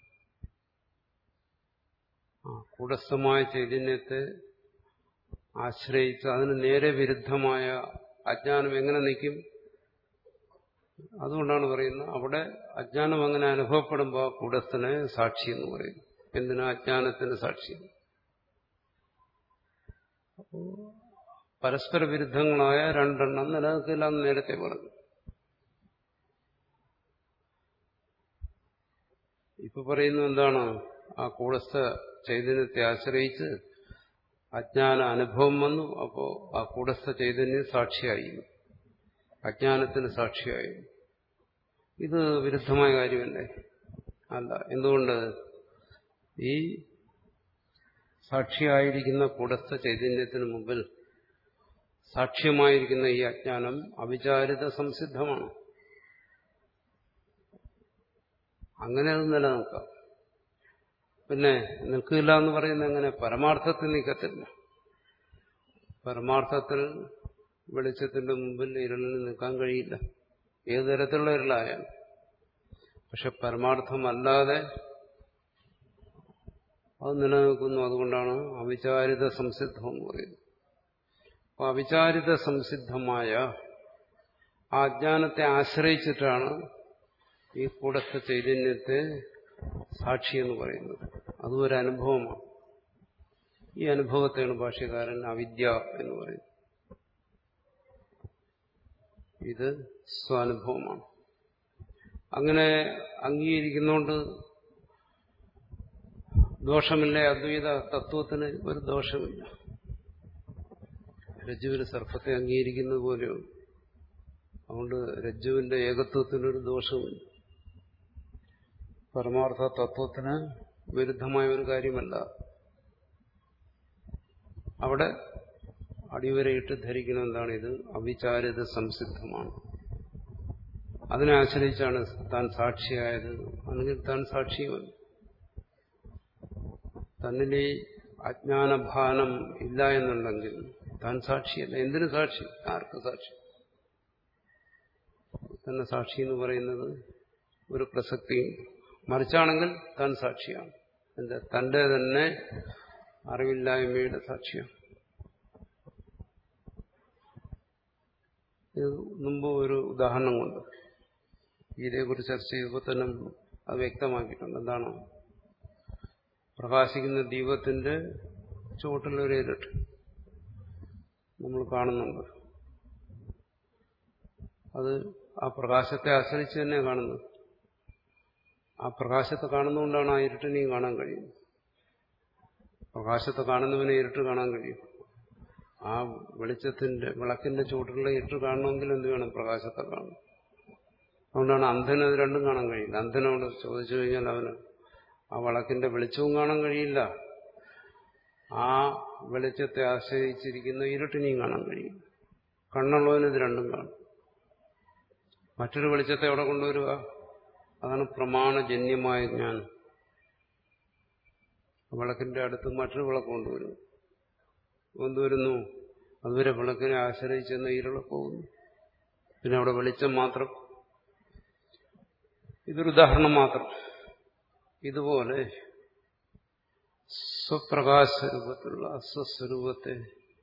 ആ കൂടസ്ഥമായ ചൈതന്യത്തെ ആശ്രയിച്ച് അതിന് നേരെ വിരുദ്ധമായ അജ്ഞാനം എങ്ങനെ നിൽക്കും? അതുകൊണ്ടാണ് പറയുന്നത് അവിടെ അജ്ഞാനം അങ്ങനെ അനുഭവപ്പെടുമ്പോൾ കൂടസ്ഥനെ സാക്ഷി എന്ന് പറയുന്നു. എന്തിനാ? അജ്ഞാനത്തിന് സാക്ഷി. അപ്പോൾ പരസ്പര വിരുദ്ധങ്ങളായ രണ്ടെണ്ണം നിലനിൽക്കില്ല എന്ന് നേരത്തെ പറഞ്ഞു. ഇപ്പൊ പറയുന്നത് എന്താണ്? ആ കൂടസ്ഥ ചൈതന്യത്തെ ആശ്രയിച്ച് അജ്ഞാന അനുഭവം വന്നു. അപ്പോ ആ കൂടസ്ഥ ചൈതന്യം സാക്ഷിയായി, അജ്ഞാനത്തിന് സാക്ഷിയായി. ഇത് വിരുദ്ധമായ കാര്യമല്ലേ? അല്ല. എന്തുകൊണ്ട്? ഈ സാക്ഷിയായിരിക്കുന്ന കൂടസ്ഥ ചൈതന്യത്തിന് മുമ്പിൽ സാക്ഷ്യമായിരിക്കുന്ന ഈ അജ്ഞാനം അവിചാരിത സംസിദ്ധമാണ്. അങ്ങനെ അത് നിലനിൽക്കാം. പിന്നെ നിൽക്കില്ല എന്ന് പറയുന്നത് എങ്ങനെ? പരമാർത്ഥത്തിൽ നിൽക്കത്തില്ല. പരമാർത്ഥത്തിൽ വെളിച്ചത്തിന്റെ മുമ്പിൽ ഇരുളിന് നിൽക്കാൻ കഴിയില്ല, ഏതു തരത്തിലുള്ള ഇരുളായാലും. പക്ഷെ പരമാർത്ഥമല്ലാതെ അത് നിലനിൽക്കുന്നു. അതുകൊണ്ടാണ് അവിചാരിത സംസിദ്ധം എന്ന് പറയുന്നത്. അപ്പൊ അവിചാരിത സംസിദ്ധമായ ആ അജ്ഞാനത്തെ ആശ്രയിച്ചിട്ടാണ് ഈ കൂടസ്ഥ ചൈതന്യത്തെ സാക്ഷി എന്ന് പറയുന്നത്. അതും ഒരു അനുഭവമാണ്. ഈ അനുഭവത്തെയാണ് ഭാഷ്യകാരൻ അവിദ്യ എന്ന് പറയുന്നത്. ഇത് സ്വാനുഭവമാണ്. അങ്ങനെ അംഗീകരിക്കുന്നതുകൊണ്ട് ദോഷമില്ല. അദ്വൈത തത്വത്തിന് ഒരു ദോഷമില്ല. രജ്ജുവിന് സർപ്പത്തെ അംഗീകരിക്കുന്നത് പോലെയാണ്. അതുകൊണ്ട് രജ്ജുവിന്റെ ഏകത്വത്തിനൊരു ദോഷമില്ല. പരമാർത്ഥ തത്വത്തിന് വിരുദ്ധമായ ഒരു കാര്യമല്ല. അവിടെ അടിവരയിട്ട് ധരിക്കണം എന്താണ്? ഇത് അവിചാരിത സംസിദ്ധമാണ്. അതിനെ ആശ്രയിച്ചാണ് താൻ സാക്ഷിയായത്. അല്ലെങ്കിൽ താൻ സാക്ഷിയുമല്ല. തന്നിലെ അജ്ഞാനഭാനം ഇല്ല എന്നുണ്ടെങ്കിൽ താൻ സാക്ഷിയല്ല. എന്തിനു സാക്ഷി? ആർക്ക് സാക്ഷി? തന്നെ സാക്ഷി എന്ന് പറയുന്നത് ഒരു പ്രസക്തിയും. മറിച്ചാണെങ്കിൽ താൻ സാക്ഷിയാണ്. എന്താ? തന്റെ തന്നെ അറിവില്ലായ്മയുടെ സാക്ഷിയാണ്. ഇത് മുമ്പ് ഒരു ഉദാഹരണം കൊണ്ട് ഇതേക്കുറിച്ച് ചർച്ച ചെയ്തപ്പോൾ തന്നെ അത് വ്യക്തമാക്കിയിട്ടുണ്ട്. എന്താണ്? പ്രകാശിക്കുന്ന ദീപത്തിന്റെ ചുവട്ടിലൊരു ഇരുട്ട് നമ്മൾ കാണുന്നുണ്ട്. അത് ആ പ്രകാശത്തെ ആശ്രയിച്ച് തന്നെ കാണുന്നത്. ആ പ്രകാശത്തെ കാണുന്നതുകൊണ്ടാണ് ആ ഇരുട്ടിനെയും കാണാൻ കഴിയുന്നത്. പ്രകാശത്തെ കാണുന്നവനെ ഇരുട്ട് കാണാൻ കഴിയും. ആ വെളിച്ചത്തിന്റെ വിളക്കിന്റെ ചുവട്ടിലുള്ള ഇരുട്ട് കാണണമെങ്കിൽ എന്ത് വേണം? പ്രകാശത്തെ കാണണം. അതുകൊണ്ടാണ് അന്ധന് അത് രണ്ടും കാണാൻ കഴിയില്ല. അന്ധനോട് ചോദിച്ചു കഴിഞ്ഞാൽ അവന് ആ വിളക്കിന്റെ വെളിച്ചവും കാണാൻ കഴിയില്ല, ആ വെളിച്ചത്തെ ആശ്രയിച്ചിരിക്കുന്ന ഇരുട്ടിനെയും കാണാൻ കഴിയും. കണ്ണുള്ളവന് ഇത് രണ്ടും കാണും. മറ്റൊരു വെളിച്ചത്തെ എവിടെ കൊണ്ടുവരിക? അതാണ് പ്രമാണജന്യമായ ജ്ഞാനം. വിളക്കിന്റെ അടുത്ത് മറ്റൊരു വിളക്ക് കൊണ്ടുവരുന്നു. കൊണ്ടുവരുന്നു അതുവരെ വിളക്കിനെ ആശ്രയിച്ചെന്ന ഇരുള് പോകുന്നു. പിന്നെ അവിടെ വെളിച്ചം മാത്രം. ഇതൊരു ഉദാഹരണം മാത്രം. ഇതുപോലെ സ്വപ്രകാശരൂപത്തിലുള്ള സ്വസ്വരൂപത്തെ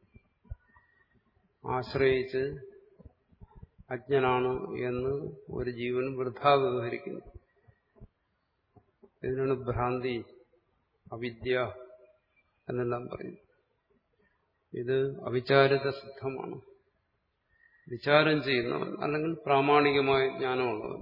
ആശ്രയിച്ച് അജ്ഞനാണ് എന്ന് ഒരു ജീവൻ വൃഥാ വ്യവഹരിക്കുന്നു. ഇതിനാണ് ഭ്രാന്തി, അവിദ്യ എന്നെല്ലാം പറയുന്നു. ഇത് അവിചാരിത സിദ്ധമാണ്. വിചാരം ചെയ്യുന്നവൻ അല്ലെങ്കിൽ പ്രാമാണികമായ ജ്ഞാനമുള്ളവൻ.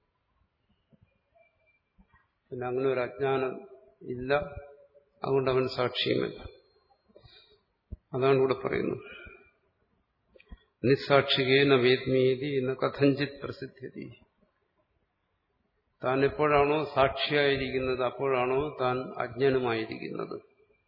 പിന്നെ അങ്ങനെ ഒരു അജ്ഞാനം ഇല്ല, അതുകൊണ്ട് അവൻ സാക്ഷിയുമല്ല. അതാണ് ഇവിടെ പറയുന്നത്. നിസ്സാക്ഷികേന വേദ്മീതി എന്ന കഥഞ്ചിത് പ്രസിദ്ധ്യതി. താൻ എപ്പോഴാണോ സാക്ഷിയായിരിക്കുന്നത് അപ്പോഴാണോ താൻ അജ്ഞനുമായിരിക്കുന്നത്.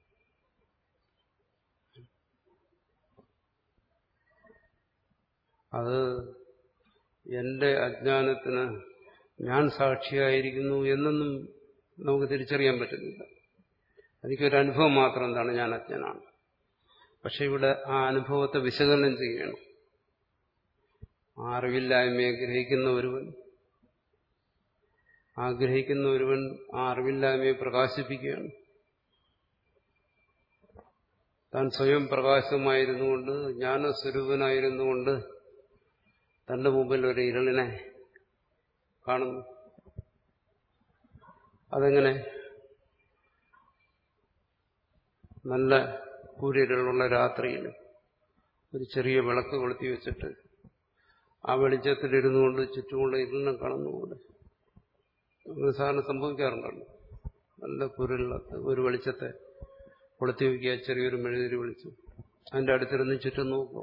അത് എന്റെ അജ്ഞാനത്തിന് ഞാൻ സാക്ഷിയായിരിക്കുന്നു എന്നൊന്നും നമുക്ക് തിരിച്ചറിയാൻ പറ്റുന്നില്ല. എനിക്കൊരനുഭവം മാത്രം എന്താണ്? ഞാൻ അജ്ഞനാണ്. പക്ഷെ ഇവിടെ ആ അനുഭവത്തെ വിശകലനം ചെയ്യണം. ആ അറിവില്ലായ്മയെ ഗ്രഹിക്കുന്ന ഒരുവൻ ആഗ്രഹിക്കുന്ന ഒരുവൻ ആ അറിവില്ലായ്മയെ പ്രകാശിപ്പിക്കുകയാണ്. താൻ സ്വയം പ്രകാശമായിരുന്നുകൊണ്ട് ജ്ഞാനസ്വരൂപനായിരുന്നുകൊണ്ട് തന്റെ മുമ്പിൽ ഒരു ഇരുളിനെ കാണുന്നു. അതെങ്ങനെ? നല്ല കൂരിരുള്ള രാത്രിയിൽ ഒരു ചെറിയ വിളക്ക് കൊളുത്തി വെച്ചിട്ട് ആ വെളിച്ചത്തിലിരുന്നു കൊണ്ട് ചുറ്റുമുള്ള ഇരുളിനെ കാണുന്നുപോലെ അങ്ങനെ സാധാരണ സംഭവിക്കാറുണ്ടല്ലോ. നല്ല കുരുള്ള ഒരു വെളിച്ചത്തെ കൊളുത്തി വയ്ക്കുക, ചെറിയൊരു മെഴുതിരി വെളിച്ചം, അതിന്റെ അടുത്തിരുന്ന് ചുറ്റും നോക്കുക.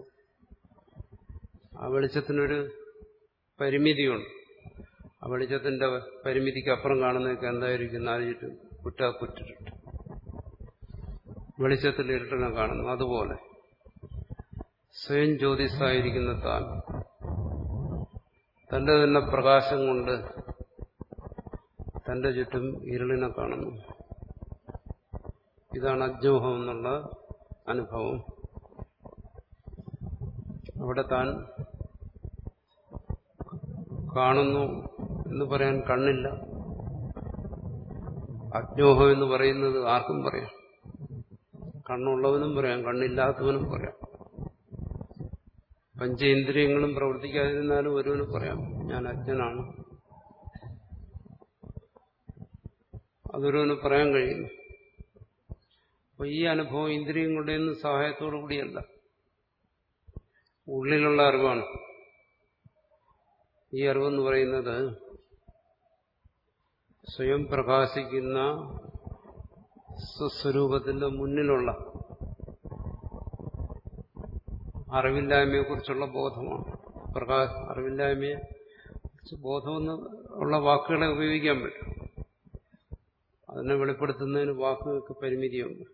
ആ വെളിച്ചത്തിനൊരു പരിമിതിയുണ്ട്. ആ വെളിച്ചത്തിന്റെ പരിമിതിക്ക് അപ്പുറം കാണുന്നതൊക്കെ എന്തായിരിക്കും? നാല് ചുറ്റും കുറ്റാ കുറ്റിട്ട് വെളിച്ചത്തിൽ ഇരുട്ടിനെ കാണുന്നു. അതുപോലെ സ്വയം ജ്യോതിസായിരിക്കുന്ന താൻ തന്റെ തന്നെ പ്രകാശം കൊണ്ട് തന്റെ ചുറ്റും ഇരുളിനെ കാണുന്നു. ഇതാണ് അജ്ഞോഹം എന്നുള്ള അനുഭവം. അവിടെ താൻ കാണുന്നു എന്ന് പറയാൻ കണ്ണില്ല. അജ്ഞോഹം എന്ന് പറയുന്നത് ആർക്കും പറയാം. കണ്ണുള്ളവനും പറയാം, കണ്ണില്ലാത്തവനും പറയാം. പഞ്ചേന്ദ്രിയങ്ങളും പ്രവർത്തിക്കാതിരുന്നാലും ഒരുവന് പറയാം ഞാൻ അജ്ഞനാണ്. അതൊരുവന് പറയാൻ കഴിയുന്നു. അപ്പൊ ഈ അനുഭവം ഇന്ദ്രിയങ്ങളുടെ ഒന്നും സഹായത്തോടു കൂടിയല്ല, ഉള്ളിലുള്ള അറിവാണ്. ഈ അറിവെന്ന് പറയുന്നത് സ്വയം പ്രകാശിക്കുന്ന സ്വസ്വരൂപത്തിന്റെ മുന്നിലുള്ള അറിവില്ലായ്മയെക്കുറിച്ചുള്ള ബോധമാണ്. പ്രകാശ അറിവില്ലായ്മയെ കുറിച്ച് ബോധമെന്ന് ഉള്ള വാക്കുകളെ ഉപയോഗിക്കാൻ പറ്റും. അതിനെ വെളിപ്പെടുത്തുന്നതിന് വാക്കുകൾക്ക് പരിമിതിയുണ്ട്.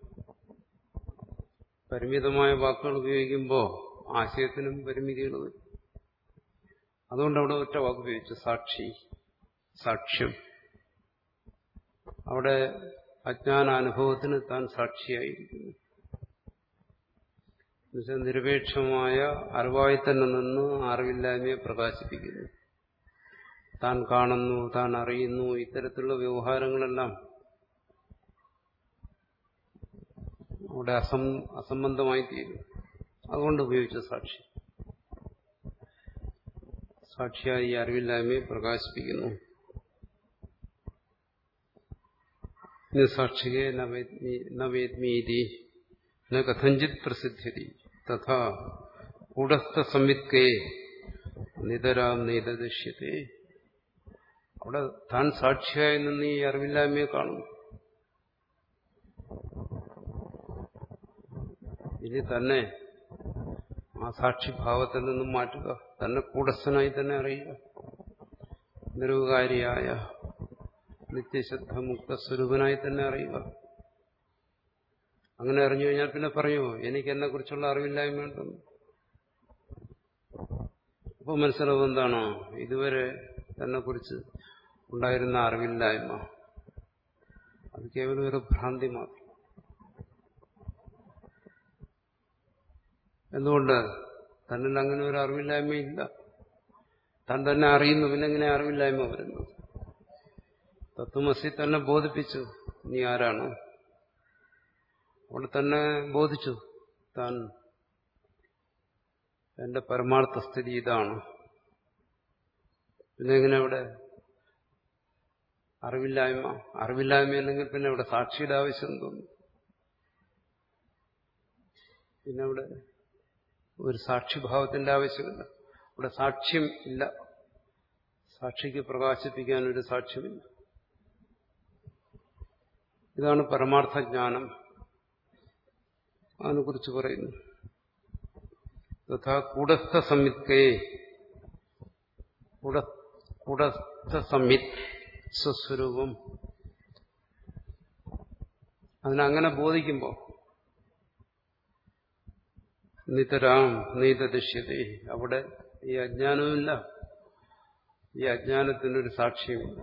പരിമിതമായ വാക്കുകൾ ഉപയോഗിക്കുമ്പോൾ ആശയത്തിനും പരിമിതികൾ വരും. അതുകൊണ്ട് അവിടെ ഒറ്റ വാക്ക് ഉപയോഗിച്ചു, സാക്ഷി, സാക്ഷ്യം. അവിടെ അജ്ഞാനാനുഭവത്തിന് താൻ സാക്ഷിയായിരിക്കുന്നു. എന്നുവെച്ചാൽ നിരപേക്ഷമായ അറിവായി തന്നെ നിന്ന് അറിവില്ലായ്മയെ പ്രകാശിപ്പിക്കുന്നു. താൻ കാണുന്നു, താൻ അറിയുന്നു, ഇത്തരത്തിലുള്ള വ്യവഹാരങ്ങളെല്ലാം അവിടെ അസം അസംബന്ധമായി തീരും. അതുകൊണ്ട് ഉപയോഗിച്ച സാക്ഷി. സാക്ഷിയായി ഈ അറിവില്ലായ്മയെ പ്രകാശിപ്പിക്കുന്നു. സാക്ഷികെ നവേദ്മീതി ന കഥഞ്ചിത് പ്രസിദ്ധ്യതി തഥാ കൂടസ്ഥ സംവിത്കേ നിതരാം നെയ്തദൃശ്യത്തെ. അവിടെ താൻ സാക്ഷിയായി നിന്ന് ഈ അറിവില്ലായ്മയെ കാണുന്നു. ഇനി തന്നെ ആ സാക്ഷിഭാവത്തിൽ നിന്നും മാറ്റുക, തന്നെ കൂടസ്ഥനായി തന്നെ അറിയുക, നിരവകാരിയായ നിത്യശുദ്ധ മുക്ത സ്വരൂപനായി തന്നെ അറിയുക. അങ്ങനെ അറിഞ്ഞു കഴിഞ്ഞാൽ പിന്നെ പറയുമോ എനിക്ക് എന്നെ കുറിച്ചുള്ള അറിവില്ലായ്മ ഉണ്ടെന്ന്? അപ്പൊ മനസ്സിലാവും എന്താണോ ഇതുവരെ തന്നെ കുറിച്ച് ഉണ്ടായിരുന്ന അറിവില്ലായ്മ അത് കേവലം ഒരു ഭ്രാന്തി മാത്രം. എന്തുകൊണ്ട്? തന്നിൽ അങ്ങനെ ഒരു അറിവില്ലായ്മയില്ല. താൻ തന്നെ അറിയുന്നു, പിന്നെ എങ്ങനെ അറിവില്ലായ്മ വരുന്നു? തത്വമസി തന്നെ ബോധിപ്പിച്ചു നീ ആരാണ്. അവിടെ തന്നെ ബോധിച്ചു താൻ എന്റെ പരമാർത്ഥ സ്ഥിതി ഇതാണ്. പിന്നെ എങ്ങനെ അവിടെ അറിവില്ലായ്മ? അറിവില്ലായ്മ അല്ലെങ്കിൽ പിന്നെ അവിടെ സാക്ഷിയുടെ ആവശ്യം തോന്നുന്നു. പിന്നെ അവിടെ ഒരു സാക്ഷിഭാവത്തിന്റെ ആവശ്യമില്ല. അവിടെ സാക്ഷ്യം ഇല്ല. സാക്ഷിക്ക് പ്രകാശിപ്പിക്കാൻ ഒരു സാക്ഷ്യമില്ല. ഇതാണ് പരമാർത്ഥജ്ഞാനം. അതിനെക്കുറിച്ച് പറയുന്നു. തഥാ കൂടസ്ഥ സംവിത്കേ, കൂടസ്ഥ സംവിത് സ്വസ്വരൂപം. അതിനങ്ങനെ ബോധിക്കുമ്പോൾ നിതരാം നെയ്തദൃശ്യതേ, അവിടെ ഈ അജ്ഞാനവുമില്ല, ഈ അജ്ഞാനത്തിനൊരു സാക്ഷ്യമില്ല.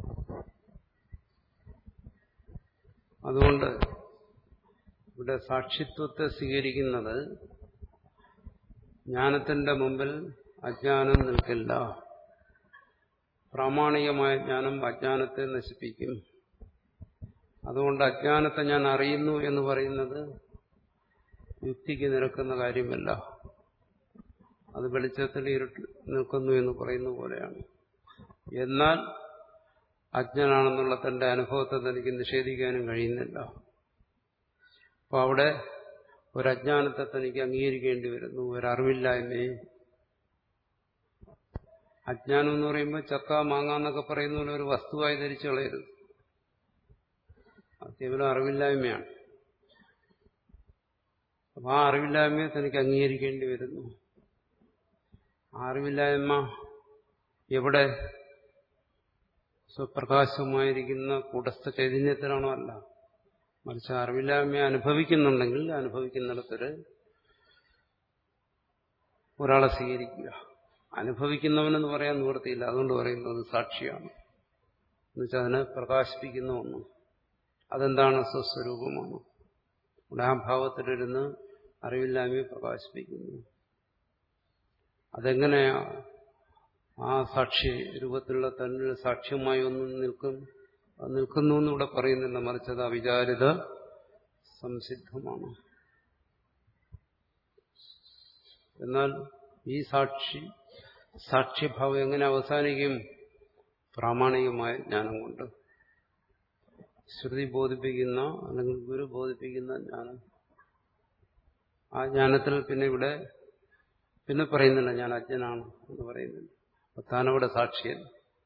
അതുകൊണ്ട് ഇവിടെ സാക്ഷിത്വത്തെ സ്വീകരിക്കുന്നത് ജ്ഞാനത്തിന്റെ മുമ്പിൽ അജ്ഞാനം നിൽക്കില്ല. പ്രാമാണികമായ ജ്ഞാനം അജ്ഞാനത്തെ നശിപ്പിക്കും. അതുകൊണ്ട് അജ്ഞാനത്തെ ഞാൻ അറിയുന്നു എന്ന് പറയുന്നത് യുക്തിക്ക് നിരക്കുന്ന കാര്യമല്ല. അത് വെളിച്ചത്തിൽ ഇരുട്ട് നിൽക്കുന്നു എന്ന് പറയുന്ന പോലെയാണ്. എന്നാൽ അജ്ഞനാണെന്നുള്ള തന്റെ അനുഭവത്തെ തനിക്ക് നിഷേധിക്കാനും കഴിയുന്നില്ല. അപ്പൊ അവിടെ ഒരജ്ഞാനത്തെ തനിക്ക് അംഗീകരിക്കേണ്ടി വരുന്നു, ഒരറിവില്ലായ്മയെ. അജ്ഞാനം എന്ന് പറയുമ്പോൾ ചക്ക മാങ്ങ എന്നൊക്കെ പറയുന്ന പോലെ ഒരു വസ്തുവായി ധരിച്ചു കളയരുത്. അത് കേവലം അറിവില്ലായ്മയാണ്. അപ്പൊ ആ അറിവില്ലായ്മയെ തനിക്ക് അംഗീകരിക്കേണ്ടി വരുന്നു. ആ അറിവില്ലായ്മ എവിടെ? സ്വപ്രകാശമായിരിക്കുന്ന കൂടസ്ഥ ചൈതന്യത്തിലാണോ? അല്ല. മറിച്ച് അറിവില്ലായ്മയെ അനുഭവിക്കുന്നുണ്ടെങ്കിൽ അനുഭവിക്കുന്നിടത്തൊരു ഒരാളെ സ്വീകരിക്കുക. അനുഭവിക്കുന്നവനെന്ന് പറയാൻ നിവൃത്തിയില്ല. അതുകൊണ്ട് പറയുന്നത് സാക്ഷിയാണ്. എന്നുവെച്ചാൽ അതിനെ പ്രകാശിപ്പിക്കുന്ന ഒന്ന്. അതെന്താണ്? സ്വസ്വരൂപമാണ്. ഇവിടെ ആ ഭാവത്തിലിരുന്ന് അറിവില്ലായ്മയെ പ്രകാശിപ്പിക്കുന്നു. അതെങ്ങനെയാ ആ സാക്ഷി രൂപത്തിലുള്ള തന്നിൽ സാക്ഷ്യമായി ഒന്നും നിൽക്കും നിൽക്കുന്നു എന്നിവിടെ പറയുന്നില്ല. മറിച്ചത് അവിചാരിത സംസിദ്ധമാണ്. എന്നാൽ ഈ സാക്ഷി സാക്ഷ്യഭാവം എങ്ങനെ അവസാനിക്കും? പ്രാമാണികമായ ജ്ഞാനം കൊണ്ട്. ശ്രുതി ബോധിപ്പിക്കുന്ന അല്ലെങ്കിൽ ഗുരു ബോധിപ്പിക്കുന്ന ജ്ഞാനം. ആ ജ്ഞാനത്തിൽ പിന്നെ ഇവിടെ പിന്നെ പറയുന്നില്ല ഞാൻ അജ്ഞനാണ് എന്ന് പറയുന്നില്ല. താനവിടെ സാക്ഷിയല്ല.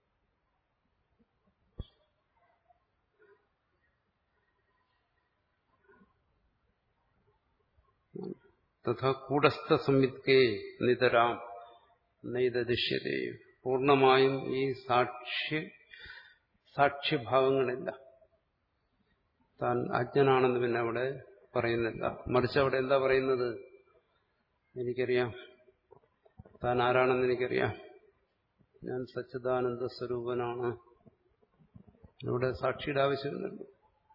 തഥാ കൂടസ്ഥ സംവിത്കേ നിതരാം നൈതദിശ്യതേ. പൂർണ്ണമായും ഈ സാക്ഷ്യ സാക്ഷ്യഭാവങ്ങളില്ല. താൻ അജ്ഞനാണെന്ന് പിന്നെ അവിടെ പറയുന്നില്ല. മറിച്ച് അവിടെ എന്താ പറയുന്നത്? എനിക്കറിയാം, താൻ ആരാണെന്ന് എനിക്കറിയാം, ഞാൻ സച്ചിദാനന്ദ സ്വരൂപനാണ്. ഇവിടെ സാക്ഷിയുടെ ആവശ്യമില്ലല്ലോ.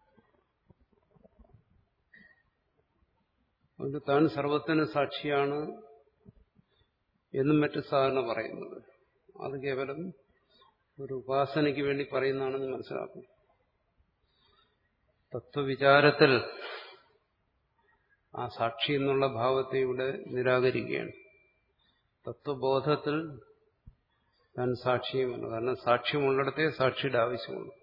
അതുകൊണ്ട് താൻ സർവത്തിന് സാക്ഷിയാണ് എന്നും മറ്റു സാധാരണ പറയുന്നത് അത് കേവലം ഒരു ഉപാസനയ്ക്ക് വേണ്ടി പറയുന്നതാണെന്ന് മനസ്സിലാക്കും. തത്വവിചാരത്തിൽ ആ സാക്ഷി എന്നുള്ള ഭാവത്തെ ഇവിടെ നിരാകരിക്കുകയാണ്. തത്വബോധത്തിൽ താൻ സാക്ഷിയുമല്ല. കാരണം സാക്ഷ്യമുള്ളിടത്തേ സാക്ഷിയുടെ ആവശ്യമുള്ളൂ.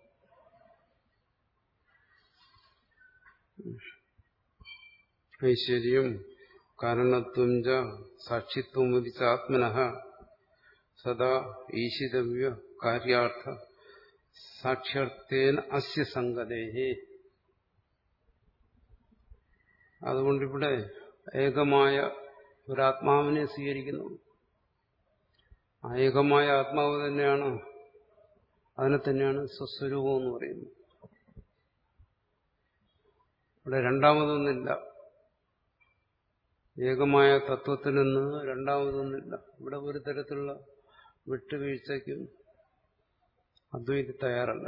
ഐശ്വര്യം കാരണത്വം ച സാക്ഷിത്വം വിച്ച ആത്മനഃ സദാ ഈശിതവ്യ കാര്യാർത്ഥ സാക്ഷ്യർത്ഥേന അസ്യ സംഗതേഹി. അതുകൊണ്ടിവിടെ ഏകമായ ഒരാത്മാവിനെ സ്വീകരിക്കുന്നു. ആ ഏകമായ ആത്മാവ് തന്നെയാണ്, അതിനെ തന്നെയാണ് സ്വസ്വരൂപം എന്ന് പറയുന്നത്. ഇവിടെ രണ്ടാമതൊന്നില്ല. ഏകമായ തത്വത്തിൽ നിന്ന് രണ്ടാമതൊന്നില്ല. ഇവിടെ ഒരു തരത്തിലുള്ള വിട്ടുവീഴ്ചയ്ക്കും അദ്വൈതി തയ്യാറല്ല.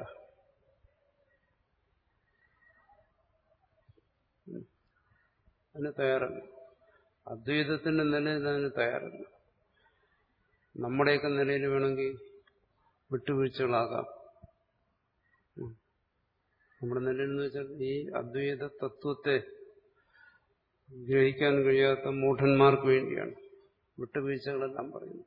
അതിന് തയ്യാറല്ല. അദ്വൈതത്തിന്റെ നിലയിൽ അതിന് തയ്യാറല്ല. നമ്മുടെയൊക്കെ നിലയിൽ വേണമെങ്കിൽ വിട്ടുവീഴ്ചകളാകാം. നമ്മുടെ നിലയിൽ എന്ന് വെച്ചാൽ ഈ അദ്വൈത തത്വത്തെ ഗ്രഹിക്കാൻ കഴിയാത്ത മൂഢന്മാർക്ക് വേണ്ടിയാണ് വിട്ടുവീഴ്ചകളെല്ലാം പറയുന്നത്.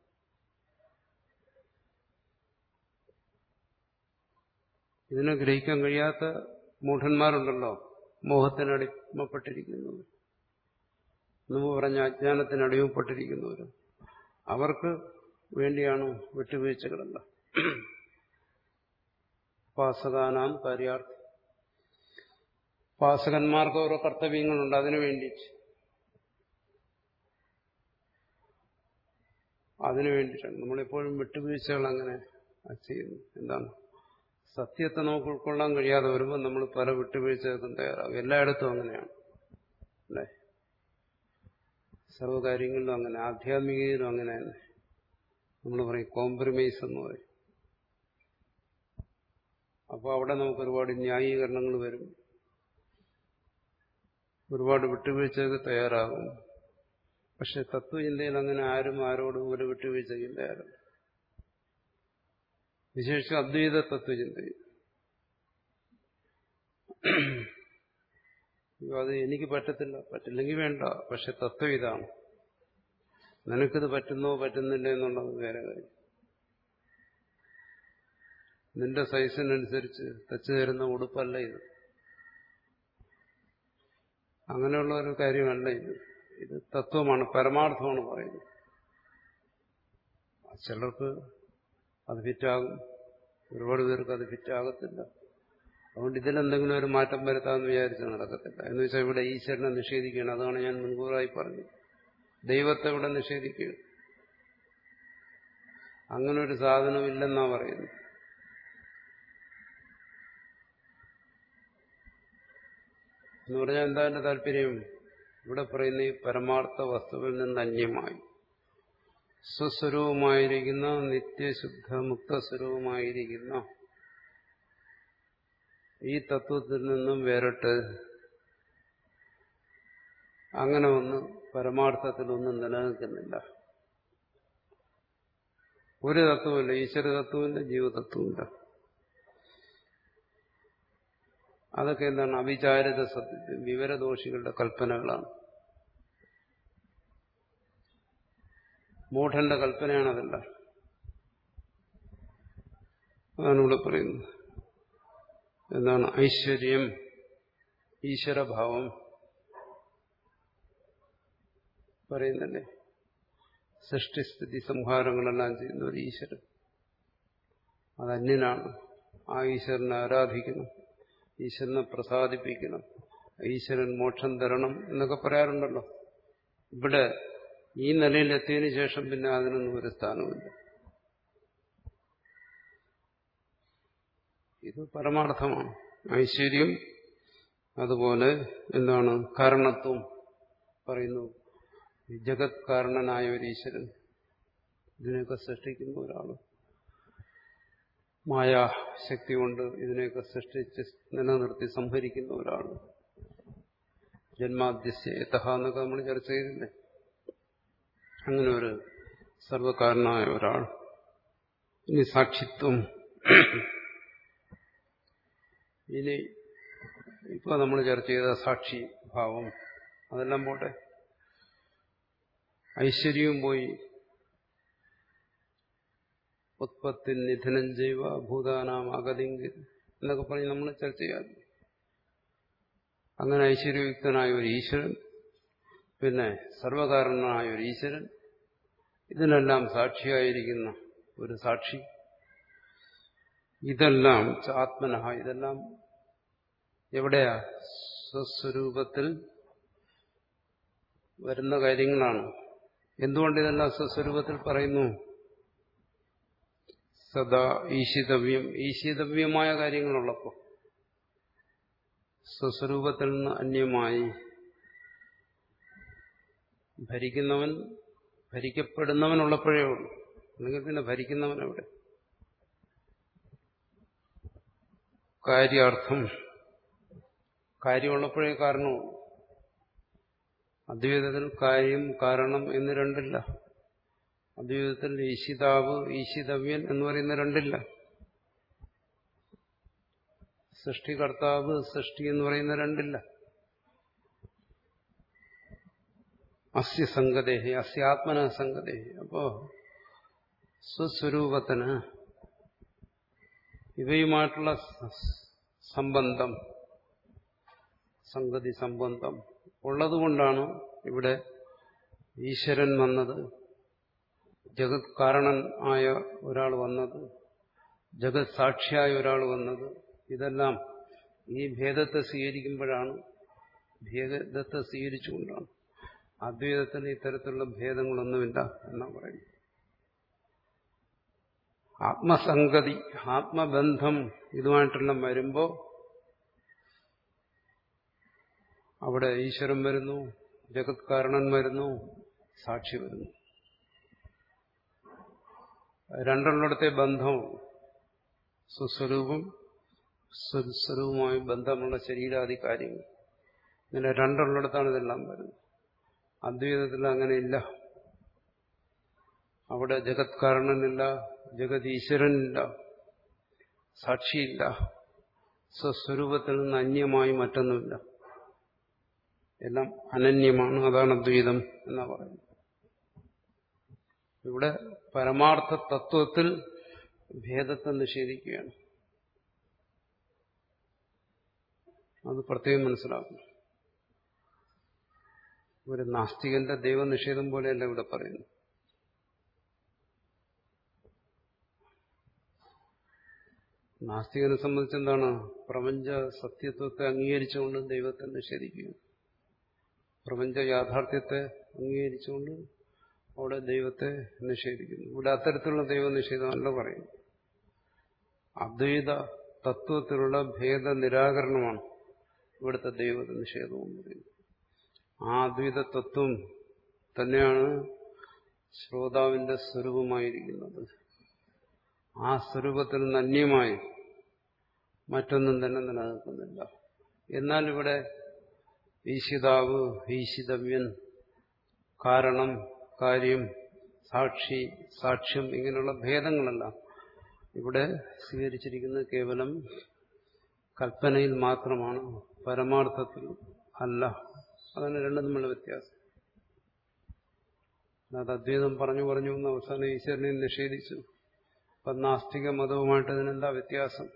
ഇതിനെ ഗ്രഹിക്കാൻ കഴിയാത്ത മൂഢന്മാരുണ്ടല്ലോ, മോഹത്തിനടിമപ്പെട്ടിരിക്കുന്നവർ, മുമ്പ് പറഞ്ഞ അജ്ഞാനത്തിനടിമപ്പെട്ടിരിക്കുന്നവർ, അവർക്ക് വേണ്ടിയാണ് വിട്ടുവീഴ്ചകളെല്ലാം. ഉപാസകാനാം കാര്യാർത്ഥം, ഉപാസകന്മാർക്ക് ഓരോ കർത്തവ്യങ്ങളുണ്ട്, അതിനു വേണ്ടിയിട്ട് അതിനു വേണ്ടിയിട്ടാണ് നമ്മളെപ്പോഴും വിട്ടുവീഴ്ചകൾ അങ്ങനെ ചെയ്യുന്നു. എന്താണ്? സത്യത്തെ നമുക്ക് ഉൾക്കൊള്ളാൻ കഴിയാതെ വരുമ്പോൾ നമ്മൾ പല വിട്ടുവീഴ്ചകൾക്കും തയ്യാറാകും. എല്ലായിടത്തും അങ്ങനെയാണ് അല്ലേ? സർവകാര്യങ്ങളിലും അങ്ങനെ, ആധ്യാത്മികയിലും അങ്ങനെ തന്നെ. നമ്മൾ പറയും കോംപ്രമൈസ് എന്ന് പറയും. അപ്പോൾ അവിടെ നമുക്ക് ഒരുപാട് ന്യായീകരണങ്ങൾ വരും, ഒരുപാട് വിട്ടുവീഴ്ചകൾക്ക് തയ്യാറാകും. പക്ഷെ തത്വചിന്തയിൽ അങ്ങനെ ആരും ആരോടും ഒരു വിട്ടുവീഴ്ചയ്ക്കും തയ്യാറാകും. വിശേഷിച്ച് അദ്വൈത തത്വചിന്തയിൽ അത് എനിക്ക് പറ്റത്തില്ല, പറ്റില്ലെങ്കിൽ വേണ്ട, പക്ഷെ തത്വം ഇതാണ്, നിനക്കിത് പറ്റുന്നോ പറ്റുന്നില്ല എന്നുള്ളത് വേറെ കാര്യം. നിന്റെ സൈസിനനുസരിച്ച് തച്ചു തരുന്ന ഉടുപ്പല്ല ഇത്, അങ്ങനെയുള്ള ഒരു കാര്യമല്ല ഇത്. ഇത് തത്വമാണ്, പരമാർത്ഥമാണ് പറയുന്നത്. ചിലർക്ക് അത് ഫിറ്റാകും, ഒരുപാട് പേർക്ക് അത് ഫിറ്റാകത്തില്ല. അതുകൊണ്ട് ഇതിലെന്തെങ്കിലും ഒരു മാറ്റം വരുത്താമെന്ന് വിചാരിച്ച് നടക്കത്തില്ല. എന്ന് വെച്ചാൽ ഇവിടെ ഈശ്വരനെ നിഷേധിക്കുകയാണ്. അതാണ് ഞാൻ മുൻകൂറായി പറഞ്ഞത്. ദൈവത്തെ ഇവിടെ നിഷേധിക്കുക, അങ്ങനെ ഒരു സാധനമില്ലെന്നാ പറയുന്നത്. എന്ന് പറഞ്ഞാൽ എന്താ എന്റെ താല്പര്യം? ഇവിടെ പറയുന്ന ഈ പരമാർത്ഥ വസ്തുവിൽ നിന്ന് അന്യമായി സ്വസ്വരൂപമായിരിക്കുന്ന നിത്യശുദ്ധ മുക്തസ്വരൂപമായിരിക്കുന്ന ഈ തത്വത്തിൽ നിന്നും വേറിട്ട് അങ്ങനെ ഒന്ന് പരമാർത്ഥത്തിലൊന്നും നിലനിൽക്കുന്നില്ല. ഒരു തത്വമില്ല, ഈശ്വര തത്വമില്ല, ജീവതത്വമില്ല. അതൊക്കെ എന്താണ്? അവിചാരിത സത്യം, വിവരദോഷികളുടെ കൽപ്പനകളാണ്. മൂഢന്റെ കൽപ്പനയാണതല്ല. അതാണ് ഇവിടെ പറയുന്നത്. എന്താണ്? ഐശ്വര്യം, ഈശ്വരഭാവം പറയുന്നല്ലേ. സൃഷ്ടിസ്ഥിതി സംഹാരങ്ങളെല്ലാം ചെയ്യുന്ന ഒരു ഈശ്വരൻ. അത് അന്യനാണ്. ആ ഈശ്വരനെ ആരാധിക്കണം, ഈശ്വരനെ പ്രസാദിപ്പിക്കണം, ഈശ്വരൻ മോക്ഷം തരണം എന്നൊക്കെ പറയാറുണ്ടല്ലോ. ഇവിടെ ഈ നിലയിലെത്തിയതിനു ശേഷം പിന്നെ അതിനൊന്നും ഒരു സ്ഥാനമില്ല. ഇത് പരമാർത്ഥമാണ്. ഐശ്വര്യം അതുപോലെ എന്താണ് കാരണത്വം പറയുന്നു. ജഗത് കാരണനായ ഒരു ഈശ്വരൻ, ഇതിനെയൊക്കെ സൃഷ്ടിക്കുന്ന ഒരാൾ, മായാശക്തി കൊണ്ട് ഇതിനെയൊക്കെ സൃഷ്ടിച്ച് നിലനിർത്തി സംഹരിക്കുന്ന ഒരാൾ, ജന്മാദ്യസ്യ യതഃ എന്നൊക്കെ നമ്മൾ ചർച്ച ചെയ്തില്ലേ. അങ്ങനെ ഒരു സർവകാരണനായ ഒരാൾ. ഇനി സാക്ഷിത്വം. ഇനി ഇപ്പൊ നമ്മൾ ചർച്ച ചെയ്ത സാക്ഷി ഭാവം അതെല്ലാം പോട്ടെ, ഐശ്വര്യവും പോയി. ഉത്പത്തി നിധനം ജൈവ ഭൂതാനാം അഗതിങ്കി എന്നൊക്കെ പറഞ്ഞ് നമ്മൾ ചർച്ച ചെയ്യാം. അങ്ങനെ ഐശ്വര്യയുക്തനായ ഒരു ഈശ്വരൻ, പിന്നെ സർവകാരണനായ ഒരു ഈശ്വരൻ, ഇതിനെല്ലാം സാക്ഷിയായിരിക്കുന്ന ഒരു സാക്ഷി, ഇതെല്ലാം ആത്മനഃ, ഇതെല്ലാം എവിടെയാ? സ്വസ്വരൂപത്തിൽ വരുന്ന കാര്യങ്ങളാണ്. എന്തുകൊണ്ട് ഇതെല്ലാം സ്വസ്വരൂപത്തിൽ പറയുന്നു? സദാ ഈശിതവ്യം, ഈശിതവ്യമായ കാര്യങ്ങളുള്ളപ്പോ, സ്വസ്വരൂപത്തിൽ നിന്ന് അന്യമായി ഭരിക്കുന്നവൻ ഭരിക്കപ്പെടുന്നവനുള്ളപ്പോഴേ ഉള്ളൂ. അല്ലെങ്കിൽ പിന്നെ ഭരിക്കുന്നവൻ എവിടെ? കാര്യാർത്ഥം, കാര്യമുള്ളപ്പോഴേ കാരണവും. അദ്വൈതത്തിൽ കാര്യം കാരണം എന്ന് രണ്ടില്ല. അദ്വൈതത്തിൽ ഈശിതാവ് ഈശിതവ്യൻ എന്ന് പറയുന്ന രണ്ടില്ല. സൃഷ്ടികർത്താവ് സൃഷ്ടി എന്ന് പറയുന്ന രണ്ടില്ല. അസ്യ സംഗതേഹി അസ്യാത്മന സംഗതേഹി. അപ്പോ സ്വസ്വരൂപത്തിന് ഇവയുമായിട്ടുള്ള സംബന്ധം, സംഗതി സംബന്ധം ഉള്ളതുകൊണ്ടാണ് ഇവിടെ ഈശ്വരൻ വന്നത്, ജഗത് കാരണൻ ആയ ഒരാൾ വന്നത്, ജഗത് സാക്ഷിയായ ഒരാൾ വന്നത്. ഇതെല്ലാം ഈ ഭേദത്തെ സ്വീകരിക്കുമ്പോഴാണ്, ഭേദത്തെ സ്വീകരിച്ചുകൊണ്ടാണ്. അദ്വൈതത്തിന് ഇത്തരത്തിലുള്ള ഭേദങ്ങളൊന്നുമില്ല എന്നാ പറയുന്നത്. ആത്മസംഗതി, ആത്മബന്ധം ഇതുമായിട്ടെല്ലാം വരുമ്പോൾ അവിടെ ഈശ്വരൻ വരുന്നു, ജഗത് കാരണൻ വരുന്നു, സാക്ഷി വരുന്നു. രണ്ടെണ്ണത്തെ ബന്ധം, സ്വസ്വരൂപം, സ്വസ്വരൂപവുമായി ബന്ധമുള്ള ശരീരാദി കാര്യങ്ങൾ, ഇങ്ങനെ രണ്ടെണ്ണിടത്താണ് ഇതെല്ലാം വരുന്നത്. അദ്വൈതത്തിൽ അങ്ങനെയില്ല. അവിടെ ജഗത് കാരണനില്ല, ജഗത് ഈശ്വരനില്ല, സാക്ഷിയില്ല, സ്വസ്വരൂപത്തിൽ നിന്ന് അന്യമായി മറ്റൊന്നുമില്ല. എല്ലാം അനന്യമാണ്. അതാണ് അദ്വൈതം എന്നാ പറയുന്നത്. ഇവിടെ പരമാർത്ഥ തത്വത്തിൽ ഭേദത്തെ നിഷേധിക്കുകയാണ്. അത് പ്രത്യേകം മനസ്സിലാക്കണം. ഒരു നാസ്തികന്റെ ദൈവനിഷേധം പോലെയല്ല ഇവിടെ പറയുന്നു. നാസ്തികനെ സംബന്ധിച്ച് എന്താണ്? പ്രപഞ്ച സത്യത്വത്തെ അംഗീകരിച്ചുകൊണ്ട് ദൈവത്തെ നിഷേധിക്കുക, പ്രപഞ്ച യാഥാർത്ഥ്യത്തെ അംഗീകരിച്ചുകൊണ്ട് അവിടെ ദൈവത്തെ നിഷേധിക്കുന്നു. ഇവിടെ അത്തരത്തിലുള്ള ദൈവനിഷേധമല്ല പറയുന്നു. അദ്വൈത തത്വത്തിലുള്ള ഭേദ നിരാകരണമാണ് ഇവിടുത്തെ ദൈവ നിഷേധം എന്ന് പറയുന്നത്. ആ അദ്വൈത തത്വം തന്നെയാണ് ശ്രോതാവിന്റെ സ്വരൂപമായിരിക്കുന്നത്. ആ സ്വരൂപത്തിൽ നിന്ന് അന്യമായി മറ്റൊന്നും തന്നെ നിലനിൽക്കുന്നില്ല. എന്നാൽ ഇവിടെ ഈശിതാവ്, ഈശിതവ്യൻ, കാരണം, കാര്യം, സാക്ഷി, സാക്ഷ്യം, ഇങ്ങനെയുള്ള ഭേദങ്ങളെല്ലാം ഇവിടെ സ്വീകരിച്ചിരിക്കുന്നത് കേവലം കൽപ്പനയിൽ മാത്രമാണ്, പരമാർത്ഥത്തിൽ അല്ല. അതാണ് രണ്ടും തമ്മിലുള്ള വ്യത്യാസം. അത് അദ്വൈതം പറഞ്ഞു പറഞ്ഞു എന്ന് അവസാനം ഈശ്വരനെ നിഷേധിച്ചു. അപ്പം നാസ്തിക മതവുമായിട്ട് ഇതിനെന്താ വ്യത്യാസം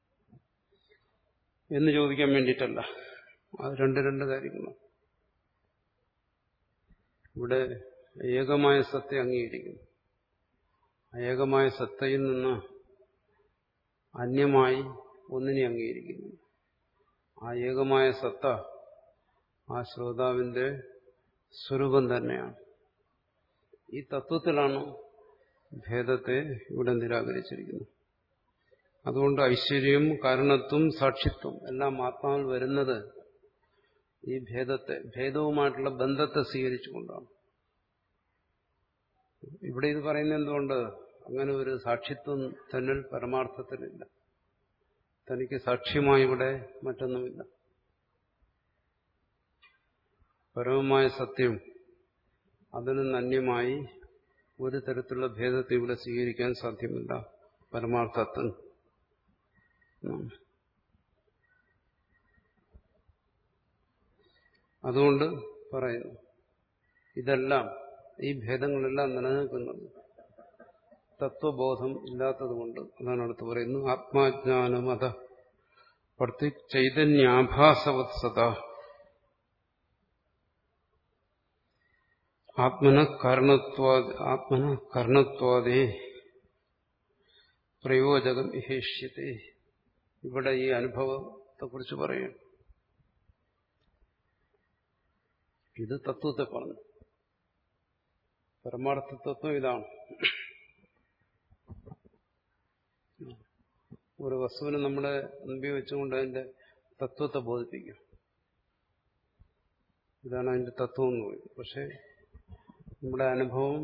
എന്ന് ചോദിക്കാൻ വേണ്ടിയിട്ടല്ല. അത് രണ്ട് രണ്ട് കാര്യങ്ങളാണ്. ഇവിടെ ഏകമായ സത്തെ അംഗീകരിക്കുന്നു. ഏകമായ സത്തയിൽ നിന്ന് അന്യമായി ഒന്നിനെ അംഗീകരിക്കുന്നു. ആ ഏകമായ സത്ത ആ ശ്രോതാവിന്റെ സ്വരൂപം തന്നെയാണ്. ഈ തത്വത്തിലാണ് ഭേദത്തെ ഇവിടെ നിരാകരിച്ചിരിക്കുന്നത്. അതുകൊണ്ട് ഐശ്വര്യം, കാരണത്വം, സാക്ഷിത്വം എല്ലാം ആത്മാവിൽ വരുന്നത് ഈ ഭേദത്തെ, ഭേദവുമായിട്ടുള്ള ബന്ധത്തെ സ്വീകരിച്ചുകൊണ്ടാണ്. ഇവിടെ ഇത് പറയുന്നത് എന്തുകൊണ്ട്? അങ്ങനെ ഒരു സാക്ഷിത്വം തന്നിൽ പരമാർത്ഥത്തിലില്ല. തനിക്ക് സാക്ഷ്യമായി ഇവിടെ മറ്റൊന്നുമില്ല. പരമമായ സത്യം, അതിൽ നിന്ന് അന്യമായി ഒരു തരത്തിലുള്ള ഭേദത്തെ ഇവിടെ സ്വീകരിക്കാൻ സാധ്യമല്ല. പരമാർത്ഥത്തിൽ അതുകൊണ്ട് പറയുന്നു, ഇതെല്ലാം, ഈ ഭേദങ്ങളെല്ലാം നിലനിൽക്കുന്നത് തത്വബോധം ഇല്ലാത്തതുകൊണ്ട്. അതാണ് അടുത്ത് പറയുന്നു, ആത്മാജ്ഞാനമത പ്രതി ചൈതന്യാഭാസവത്സത ആത്മന കാരണത്വാ ആത്മന കാരണത്വാദേ പ്രയോജകം ഇഹേഷ്യത്തെ. ഇവിടെ ഈ അനുഭവത്തെക്കുറിച്ച് പറയും. ഇത് തത്വത്തെ പറഞ്ഞു. പരമാർത്ഥ തത്വം ഇതാണ്. ഒരു വസ്തുവിനെ നമ്മുടെ മുമ്പിൽ വെച്ചുകൊണ്ട് അതിന്റെ തത്വത്തെ ബോധിപ്പിക്കും. ഇതാണ് അതിന്റെ തത്വം എന്ന് പറയുന്നത്. പക്ഷെ നമ്മുടെ അനുഭവം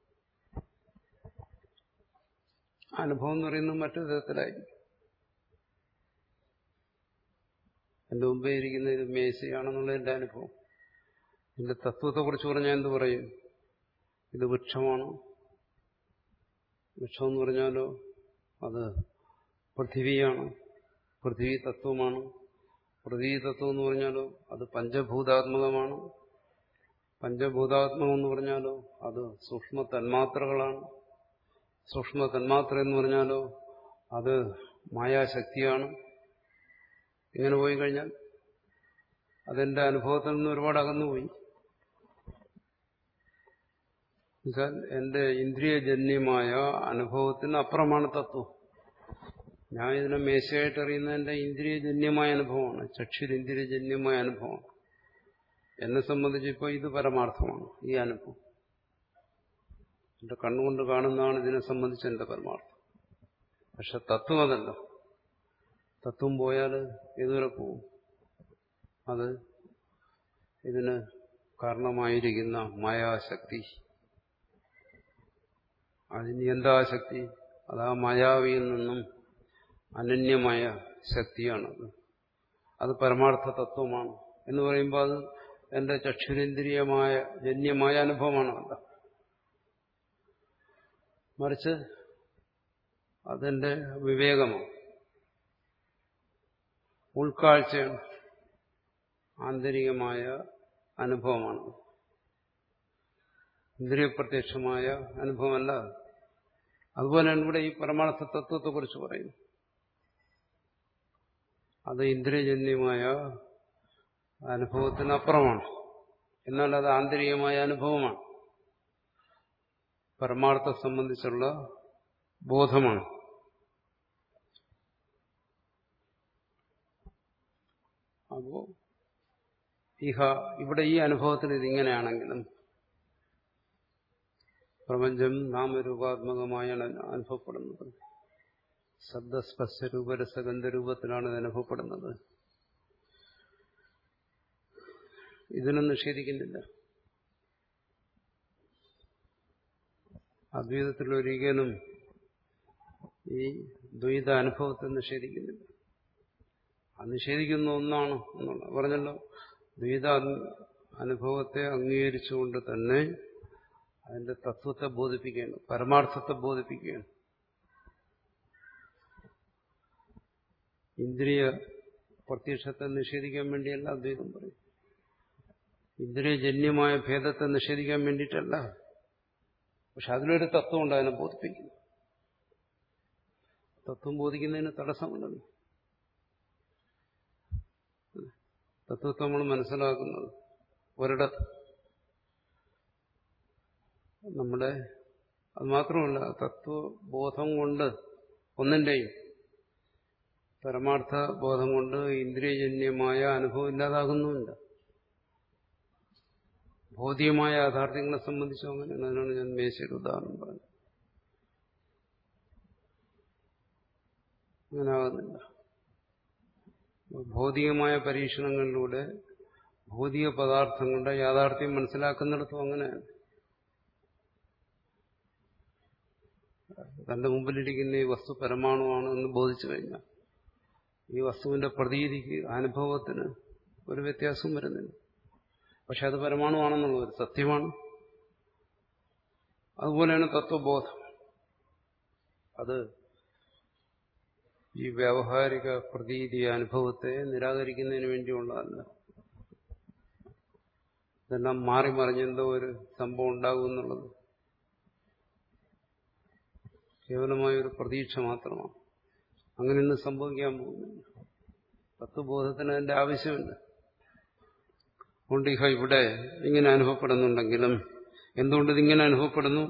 അനുഭവം എന്ന് പറയുന്നത് മറ്റൊരു തരത്തിലായിരിക്കും. എന്റെ മുമ്പേ ഇരിക്കുന്ന ഇത് മേശയാണെന്നുള്ള എന്റെ അനുഭവം. ഇതിന്റെ തത്വത്തെക്കുറിച്ച് പറഞ്ഞാൽ എന്ത് പറയും? ഇത് വൃക്ഷമാണ്. വൃക്ഷം എന്ന് പറഞ്ഞാലോ അത് പൃഥിവിയാണ്, പൃഥിവി തത്വമാണ്. പൃഥിവി തത്വം എന്ന് പറഞ്ഞാലോ അത് പഞ്ചഭൂതാത്മകമാണ്. പഞ്ചഭൂതാത്മകം എന്ന് പറഞ്ഞാലോ അത് സൂക്ഷ്മ തന്മാത്രകളാണ്. സൂക്ഷ്മ തന്മാത്ര എന്ന് പറഞ്ഞാലോ അത് മായാശക്തിയാണ്. ഇങ്ങനെ പോയി കഴിഞ്ഞാൽ അതെന്റെ അനുഭവത്തിൽ നിന്ന് ഒരുപാട് അകന്നുപോയി. എന്നുവെച്ചാൽ എന്റെ ഇന്ദ്രിയജന്യമായ അനുഭവത്തിന് അപ്പുറമാണ് തത്വം. ഞാൻ ഇതിനെ മേശയായിട്ട് അറിയുന്ന എന്റെ ഇന്ദ്രിയജന്യമായ അനുഭവമാണ്, ചക്ഷുരിന്ദ്രിയജന്യമായ അനുഭവമാണ്. എന്നെ സംബന്ധിച്ച് ഇപ്പോൾ ഇത് പരമാർത്ഥമാണ്. ഈ അനുഭവം എന്റെ കണ്ണുകൊണ്ട് കാണുന്നതാണ് ഇതിനെ സംബന്ധിച്ച് എന്റെ പരമാർത്ഥം. പക്ഷെ തത്വം അതല്ല. തത്വം പോയാൽ ഇതുവരെ പോവും. അത് ഇതിന് കാരണമായിരിക്കുന്ന മായാശക്തി. അതിന് എന്താ ശക്തി? അതാ മായാവിയിൽ നിന്നും അനന്യമായ ശക്തിയാണത്. അത് പരമാർത്ഥ തത്വമാണ് എന്ന് പറയുമ്പോൾ അത് എന്റെ ചക്ഷുരേന്ദ്രിയമായ ജന്യമായ അനുഭവമാണ്. അല്ല, മറിച്ച് അതെന്റെ വിവേകമാണ്, ഉൾക്കാഴ്ചയാണ്, ആന്തരികമായ അനുഭവമാണ്. ഇന്ദ്രിയപ്രത്യക്ഷമായ അനുഭവമല്ല. അതുപോലെയാണ് ഇവിടെ ഈ പരമാർത്ഥ തത്വത്തെക്കുറിച്ച് പറയുന്നത്. അത് ഇന്ദ്രിയജന്യമായ അനുഭവത്തിനപ്പുറമാണ്. എന്നാൽ അത് ആന്തരികമായ അനുഭവമാണ്, പരമാർത്ഥത്തെ സംബന്ധിച്ചുള്ള ബോധമാണ്. അപ്പോ ഇഹ ഇവിടെ ഈ അനുഭവത്തിൽ ഇതിങ്ങനെയാണെങ്കിലും പ്രപഞ്ചം നാമരൂപാത്മകമായാണ് അനുഭവപ്പെടുന്നത്. ശബ്ദസ്പർശ രൂപരസഗന്ധരൂപത്തിലാണ് ഇത് അനുഭവപ്പെടുന്നത്. ഇതിനും നിഷേധിക്കുന്നില്ല. അദ്വൈതത്തിൽ ഒരിക്കലും ഈ ദ്വൈത അനുഭവത്തെ നിഷേധിക്കുന്നില്ല. അത് നിഷേധിക്കുന്ന ഒന്നാണ് എന്നുള്ള പറഞ്ഞല്ലോ. ദ്വൈത അനുഭവത്തെ അംഗീകരിച്ചുകൊണ്ട് തന്നെ അതിന്റെ തത്വത്തെ ബോധിപ്പിക്കുകയാണ്, പരമാർത്ഥത്തെ ബോധിപ്പിക്കുകയാണ്. ഇന്ദ്രിയ പ്രത്യക്ഷത്തെ നിഷേധിക്കാൻ വേണ്ടിയല്ല അദ്വൈതം പറയും. ഇന്ദ്രിയജന്യമായ ഭേദത്തെ നിഷേധിക്കാൻ വേണ്ടിയിട്ടല്ല. പക്ഷെ അതിലൊരു തത്വമുണ്ട്, അതിനെ ബോധിപ്പിക്കുന്നു. തത്വം ബോധിക്കുന്നതിന് തടസ്സമുണ്ടല്ലോ. തത്വത്തെ നമ്മൾ മനസ്സിലാക്കുന്നത് ഒരിടത്ത് നമ്മുടെ അത് മാത്രമല്ല തത്വബോധം കൊണ്ട് ഒന്നിന്റെയും പരമാർത്ഥ ബോധം കൊണ്ട് ഇന്ദ്രിയജന്യമായ അനുഭവം ഇല്ലാതാകുന്നുമില്ല. ഭൗതികമായ യാഥാർത്ഥ്യങ്ങളെ സംബന്ധിച്ചും അങ്ങനെയാണ്. അതിനാണ് ഞാൻ മേശയുടെ ഉദാഹരണം പറഞ്ഞത്. അങ്ങനെ ആകുന്നില്ല. ഭൗതികമായ പരീക്ഷണങ്ങളിലൂടെ ഭൗതിക പദാർത്ഥങ്ങളുടെ യാഥാർത്ഥ്യം മനസ്സിലാക്കുന്നിടത്തും അങ്ങനെയാണ്. തന്റെ മുമ്പിലിരിക്കുന്ന ഈ വസ്തു പരമാണുവാണ് എന്ന് ബോധിച്ചു കഴിഞ്ഞാൽ ഈ വസ്തുവിന്റെ പ്രതീതിക്ക് അനുഭവത്തിന് ഒരു വ്യത്യാസവും വരുന്നില്ല. പക്ഷെ അത് പരമാണുവാണെന്നുള്ള ഒരു സത്യമാണ്. അതുപോലെയാണ് തത്വബോധം. അത് ഈ വ്യാവഹാരിക പ്രതീതി അനുഭവത്തെ നിരാകരിക്കുന്നതിന് വേണ്ടിയുള്ളതല്ല. ഇതെല്ലാം മാറി മറിഞ്ഞെന്തോ ഒരു സംഭവം ഉണ്ടാകും എന്നുള്ളത് കേവലമായ ഒരു പ്രതീക്ഷ മാത്രമാണ്. അങ്ങനെയൊന്നും സംഭവിക്കാൻ പോകുന്നില്ല. തത്വബോധത്തിന് അതിന്റെ ആവശ്യമില്ല. അതുകൊണ്ട് ഇഹ ഇവിടെ ഇങ്ങനെ അനുഭവപ്പെടുന്നുണ്ടെങ്കിലും എന്തുകൊണ്ട് ഇതിങ്ങനെ അനുഭവപ്പെടുന്നു?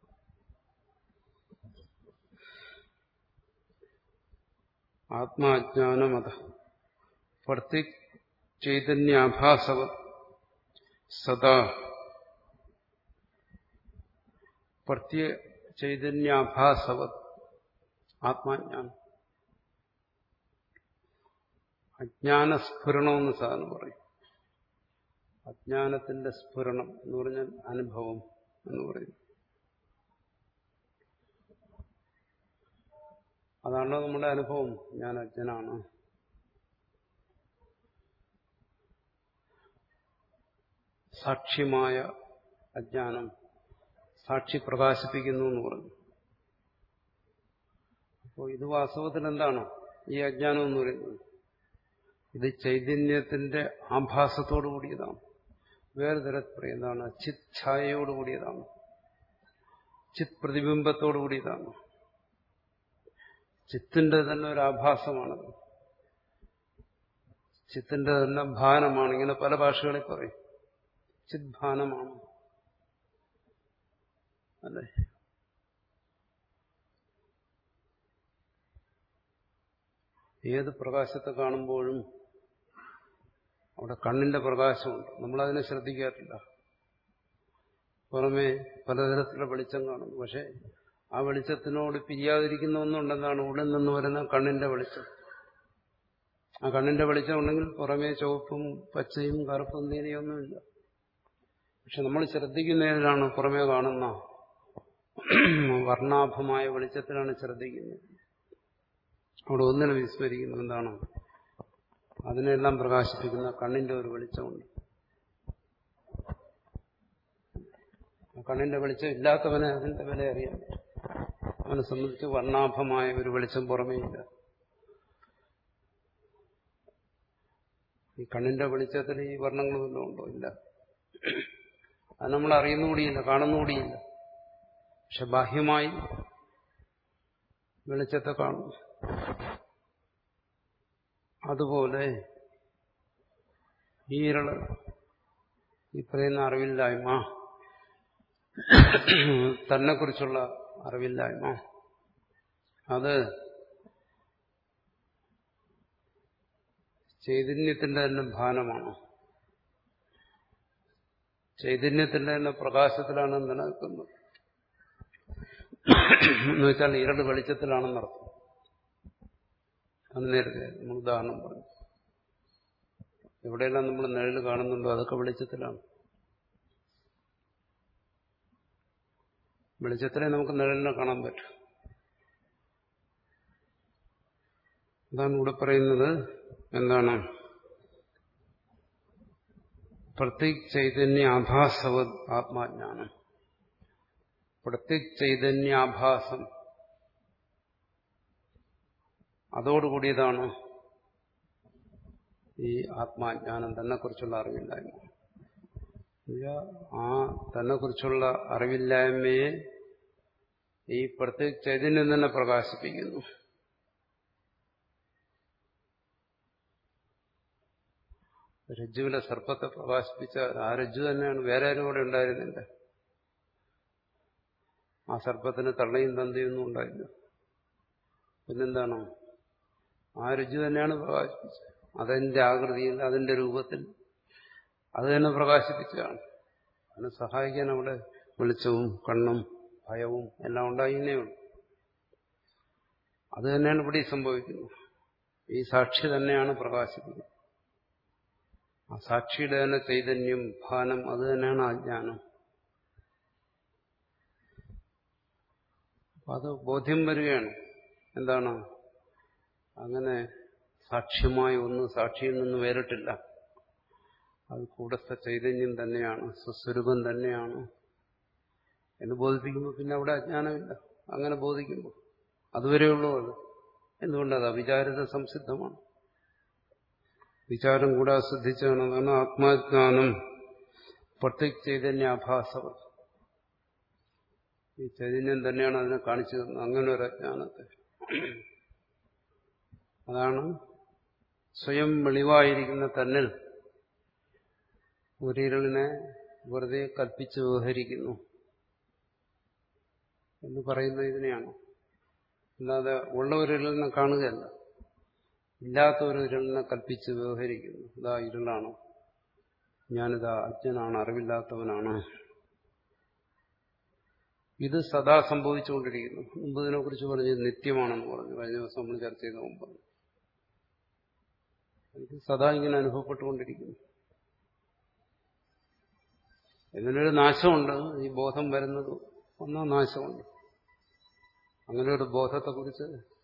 ആത്മാജ്ഞാനമത പ്രത്യക് ചൈതന്യാഭാസവ സദാ പ്രത്യ ചൈതന്യാഭാസവ ആത്മാജ്ഞാനം. അജ്ഞാനസ്ഫുരണമെന്ന് സാധനം പറയും. അജ്ഞാനത്തിന്റെ സ്ഫുരണം എന്ന് പറഞ്ഞാൽ അനുഭവം എന്ന് പറയും. അതാണോ നമ്മുടെ അനുഭവം? ഞാൻ അജ്ഞനാണ്. സാക്ഷ്യമായ അജ്ഞാനം സാക്ഷി പ്രകാശിപ്പിക്കുന്നു എന്ന് പറഞ്ഞു. അപ്പോൾ ഇത് വാസ്തവത്തിൽ എന്താണ് ഈ അജ്ഞാനം എന്ന് പറയുന്നത്? ഇത് ചൈതന്യത്തിന്റെ ആഭാസത്തോടു കൂടിയതാണ്. വേറെ തരത്തിൽ എന്താണ്? ചിത് ഛായയോട് കൂടിയതാണ്. ചിത് പ്രതിബിംബത്തോടു കൂടിയതാണ്. ചിത്തിന്റെ തന്നെ ഒരു ആഭാസമാണത്. ചിത്തിന്റെ തന്നെ ഭാനമാണ്. ഇങ്ങനെ പല ഭാഷകളിൽ പറയും. ചിത് ഭാനമാണ് അല്ലേ? ഏത് പ്രകാശത്തെ കാണുമ്പോഴും അവിടെ കണ്ണിന്റെ പ്രകാശമുണ്ട്. നമ്മളതിനെ ശ്രദ്ധിക്കാറില്ല. പുറമേ പലതരത്തിലുള്ള വെളിച്ചം കാണുന്നു. പക്ഷെ ആ വെളിച്ചത്തിനോട് പിരിയാതിരിക്കുന്ന ഒന്നുണ്ടെന്നാണ് ഉള്ളിൽ നിന്ന് വരുന്ന കണ്ണിന്റെ വെളിച്ചം. ആ കണ്ണിന്റെ വെളിച്ചം ഉണ്ടെങ്കിൽ പുറമേ ചുവപ്പും പച്ചയും കറുപ്പും നീലയൊന്നുമില്ല. പക്ഷെ നമ്മൾ ശ്രദ്ധിക്കുന്നതിനാണ് പുറമേ കാണുന്ന വർണ്ണാഭമായ വെളിച്ചത്തിലാണ് ശ്രദ്ധിക്കുന്നത്. അവിടെ ഒന്നിനെ വിസ്മരിക്കുന്നത് എന്താണ്? അതിനെല്ലാം പ്രകാശിപ്പിക്കുന്ന കണ്ണിന്റെ ഒരു വെളിച്ചമുണ്ട്. കണ്ണിന്റെ വെളിച്ചം ഇല്ലാത്തവനെ അതിന്റെ വില അറിയാം. അവനെ സംബന്ധിച്ച് വർണ്ണാഭമായ ഒരു വെളിച്ചം പുറമേയില്ല. ഈ കണ്ണിന്റെ വെളിച്ചത്തിൽ ഈ വർണ്ണങ്ങളൊന്നും ഉണ്ടോ? ഇല്ല. അത് നമ്മൾ അറിയുന്നുകൂടിയില്ല, കാണുന്നുകൂടിയില്ല. പക്ഷെ ബാഹ്യമായി വെളിച്ചത്തെ കാണുന്നു. അതുപോലെ ഈ ഇരള് ഈ പറയുന്ന അറിവില്ലായ്മ, തന്നെക്കുറിച്ചുള്ള അറിവില്ലായ്മ, അത് ചൈതന്യത്തിന്റെ തന്നെ ഭാനമാണ്. ചൈതന്യത്തിന്റെ തന്നെ പ്രകാശത്തിലാണ് നിലനിൽക്കുന്നത്. എന്ന് വെച്ചാൽ ഇരട് വെളിച്ചത്തിലാണെന്നർത്ഥം. അത് നേരത്തെ നമ്മൾ ഉദാഹരണം പറഞ്ഞു. എവിടെയെല്ലാം നമ്മൾ നിഴൽ കാണുന്നുണ്ടോ അതൊക്കെ വെളിച്ചത്തിലാണ്. വെളിച്ചത്തിലെ നമുക്ക് നിഴലിനെ കാണാൻ പറ്റും. അതാണ് ഇവിടെ പറയുന്നത്. എന്താണ്? പ്രത്യക് ചൈതന്യാഭാസവത് ആത്മാജ്ഞാനം. പ്രത്യക് ചൈതന്യാഭാസം അതോടുകൂടിയതാണ് ഈ ആത്മാജ്ഞാനം, തന്നെക്കുറിച്ചുള്ള അറിവില്ലായ്മ. ആ തന്നെക്കുറിച്ചുള്ള അറിവില്ലായ്മയെ ഈ പ്രത്യക് ചൈതന്യം തന്നെ പ്രകാശിപ്പിക്കുന്നു. രജ്ജുവിലെ സർപ്പത്തെ പ്രകാശിപ്പിച്ച ആ രജ്ജു തന്നെയാണ്. വേറെ ആരും കൂടെ ഉണ്ടായിരുന്നില്ല. ആ സർപ്പത്തിന് തള്ളയും തന്തയൊന്നും ഉണ്ടായില്ല. പിന്നെന്താണ്? ആ രുചി തന്നെയാണ് പ്രകാശിപ്പിച്ചത്. അതിന്റെ ആകൃതിയിൽ, അതിന്റെ രൂപത്തിൽ അത് തന്നെ പ്രകാശിപ്പിച്ചതാണ്. അതിനെ സഹായിക്കാൻ അവിടെ വെളിച്ചവും കണ്ണും ഭയവും എല്ലാം ഉണ്ടായിന്നേ ഉള്ളൂ. അത് തന്നെയാണ് ഇവിടെ സംഭവിക്കുന്നത്. ഈ സാക്ഷി തന്നെയാണ് പ്രകാശിപ്പിക്കുന്നത്. ആ സാക്ഷിയുടെ തന്നെ ചൈതന്യം, ഭാനം, അത് തന്നെയാണ് അജ്ഞാനം. അപ്പൊ അത് ബോധ്യം വരികയാണ്. എന്താണ്? അങ്ങനെ സാക്ഷ്യമായ ഒന്ന് സാക്ഷിയിൽ നിന്ന് വേറിട്ടില്ല. അത് കൂടസ്ഥ ചൈതന്യം തന്നെയാണ്, സ്വസ്വരൂപം തന്നെയാണ് എന്ന് ബോധിപ്പിക്കുമ്പോൾ പിന്നെ അവിടെ അജ്ഞാനമില്ല. അങ്ങനെ ബോധിക്കുമ്പോൾ അതുവരെയുള്ളൂ. അത് എന്തുകൊണ്ടത് അവിചാരിത സംസിദ്ധമാണ്. വിചാരം കൂടാതെ ശ്രദ്ധിച്ചാണ്. അതാണ് ആത്മാജ്ഞാനം പ്രത്യേക ചൈതന്യാഭാസവ. ഈ ചൈതന്യം തന്നെയാണ് അതിനെ കാണിച്ചു തന്നത്. അങ്ങനെ ഒരു അജ്ഞാനത്തെ, അതാണ് സ്വയം വെളിവായിരിക്കുന്ന തന്നിൽ ഒരിരളിനെ വെറുതെ കൽപ്പിച്ച് വ്യവഹരിക്കുന്നു എന്ന് പറയുന്നത് ഇതിനെയാണ്. അല്ലാതെ ഉള്ള ഒരു ഇരുളിനെ കാണുകയല്ല, ഇല്ലാത്ത ഒരു ഇരുളിനെ കൽപ്പിച്ച് വ്യവഹരിക്കുന്നു. ഇതാ ഇരുളാണ്, ഞാനിതാ അജ്ഞനാണ്, അറിവില്ലാത്തവനാണ്. ഇത് സദാ സംഭവിച്ചുകൊണ്ടിരിക്കുന്നു. മുമ്പ് ഇതിനെക്കുറിച്ച് പറഞ്ഞത് നിത്യമാണെന്ന് പറഞ്ഞു. കഴിഞ്ഞ ദിവസം നമ്മൾ ചർച്ച ചെയ്ത മുമ്പ് ഇത് സദാ ഇങ്ങനെ അനുഭവപ്പെട്ടുകൊണ്ടിരിക്കുന്നു. ഇതിനൊരു നാശമുണ്ട്. ഈ ബോധം വരുന്നത് ഒന്നാ നാശമുണ്ട്. അങ്ങനെ ഒരു ബോധത്തെക്കുറിച്ച്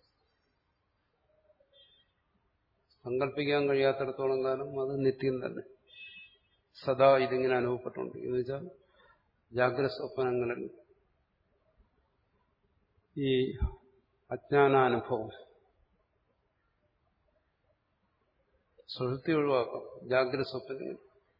സങ്കല്പിക്കാൻ കഴിയാത്തിടത്തോളം കാലം അത് നിത്യം തന്നെ സദാ ഇതിങ്ങനെ അനുഭവപ്പെട്ടുകൊണ്ട്. എന്ന് വെച്ചാൽ ജാഗ്രത സ്വപ്നങ്ങളിൽ ഈ അജ്ഞാനാനുഭവം സുഷുപ്തി ഒഴിവാക്കാം. ജാഗ്രത സ്വപ്നങ്ങൾ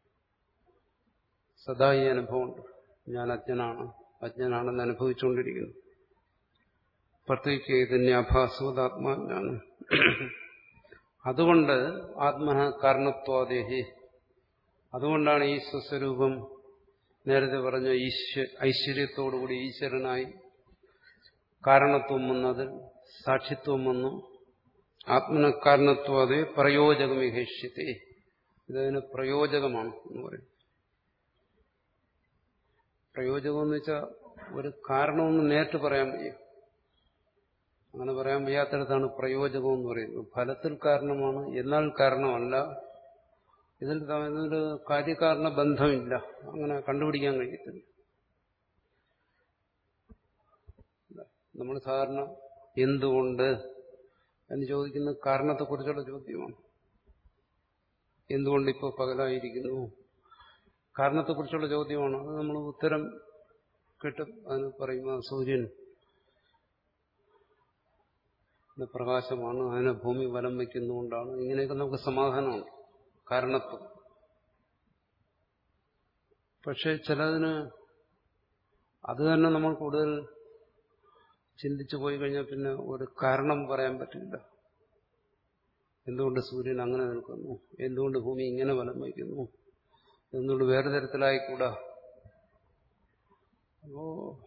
സദാ ഈ അനുഭവമുണ്ട്. ഞാൻ അജ്ഞനാണ്, അജ്ഞനാണെന്ന് അനുഭവിച്ചുകൊണ്ടിരിക്കുന്നു. പ്രത്യേക ചൈതന്യാഭാസവത് ആത്മാജ്ഞാനം. അതുകൊണ്ട് ആത്മന കാരണത്വാദേഹി, അതുകൊണ്ടാണ് ഈ സ്വസ്വരൂപം നേരത്തെ പറഞ്ഞ ഈശ്വ ഐശ്വര്യത്തോടുകൂടി ഈശ്വരനായി കാരണത്വം വന്നത്, സാക്ഷിത്വം വന്നു. ആത്മന കാരണത്വാദേ പ്രയോജകമിഹേഷ്യത്തെ, ഇതതിന് പ്രയോജകമാണ് എന്ന് പറയും. പ്രയോജകം എന്ന് വെച്ചാൽ ഒരു കാരണമെന്ന് നേരിട്ട് പറയാൻ വയ്യ. അങ്ങനെ പറയാൻ വയ്യാത്തിടത്താണ് പ്രയോജകം എന്ന് പറയുന്നത്. ഫലത്തിൽ കാരണമാണ്, എന്നാൽ കാരണമല്ല. ഇതിൽ തമ്മിലൊരു കാര്യകാരണ ബന്ധമില്ല. അങ്ങനെ കണ്ടുപിടിക്കാൻ കഴിയത്തില്ല. നമ്മൾ സാധാരണ എന്തുകൊണ്ട് എന്ന് ചോദിക്കുന്നത് കാരണത്തെക്കുറിച്ചുള്ള ചോദ്യമാണ്. എന്തുകൊണ്ട് ഇപ്പോൾ പകലായിരിക്കുന്നു, കാരണത്തെക്കുറിച്ചുള്ള ചോദ്യമാണ്. അത് നമ്മൾ ഉത്തരം കിട്ടും. അതിന് പറയുന്ന സൂര്യൻ പ്രകാശമാണ്, അതിനെ ഭൂമി വലം വയ്ക്കുന്നതുകൊണ്ടാണ്. ഇങ്ങനെയൊക്കെ നമുക്ക് സമാധാനമുണ്ട് കാരണത്വം. പക്ഷെ ചിലതിന് അത് തന്നെ നമ്മൾ കൂടുതൽ ചിന്തിച്ചു പോയി കഴിഞ്ഞാൽ പിന്നെ ഒരു കാരണം പറയാൻ പറ്റില്ല. എന്തുകൊണ്ട് സൂര്യൻ അങ്ങനെ നിൽക്കുന്നു, എന്തുകൊണ്ട് ഭൂമി ഇങ്ങനെ വലം വയ്ക്കുന്നു, എന്തുകൊണ്ട് വേറെ തരത്തിലായിക്കൂടാ. അപ്പോ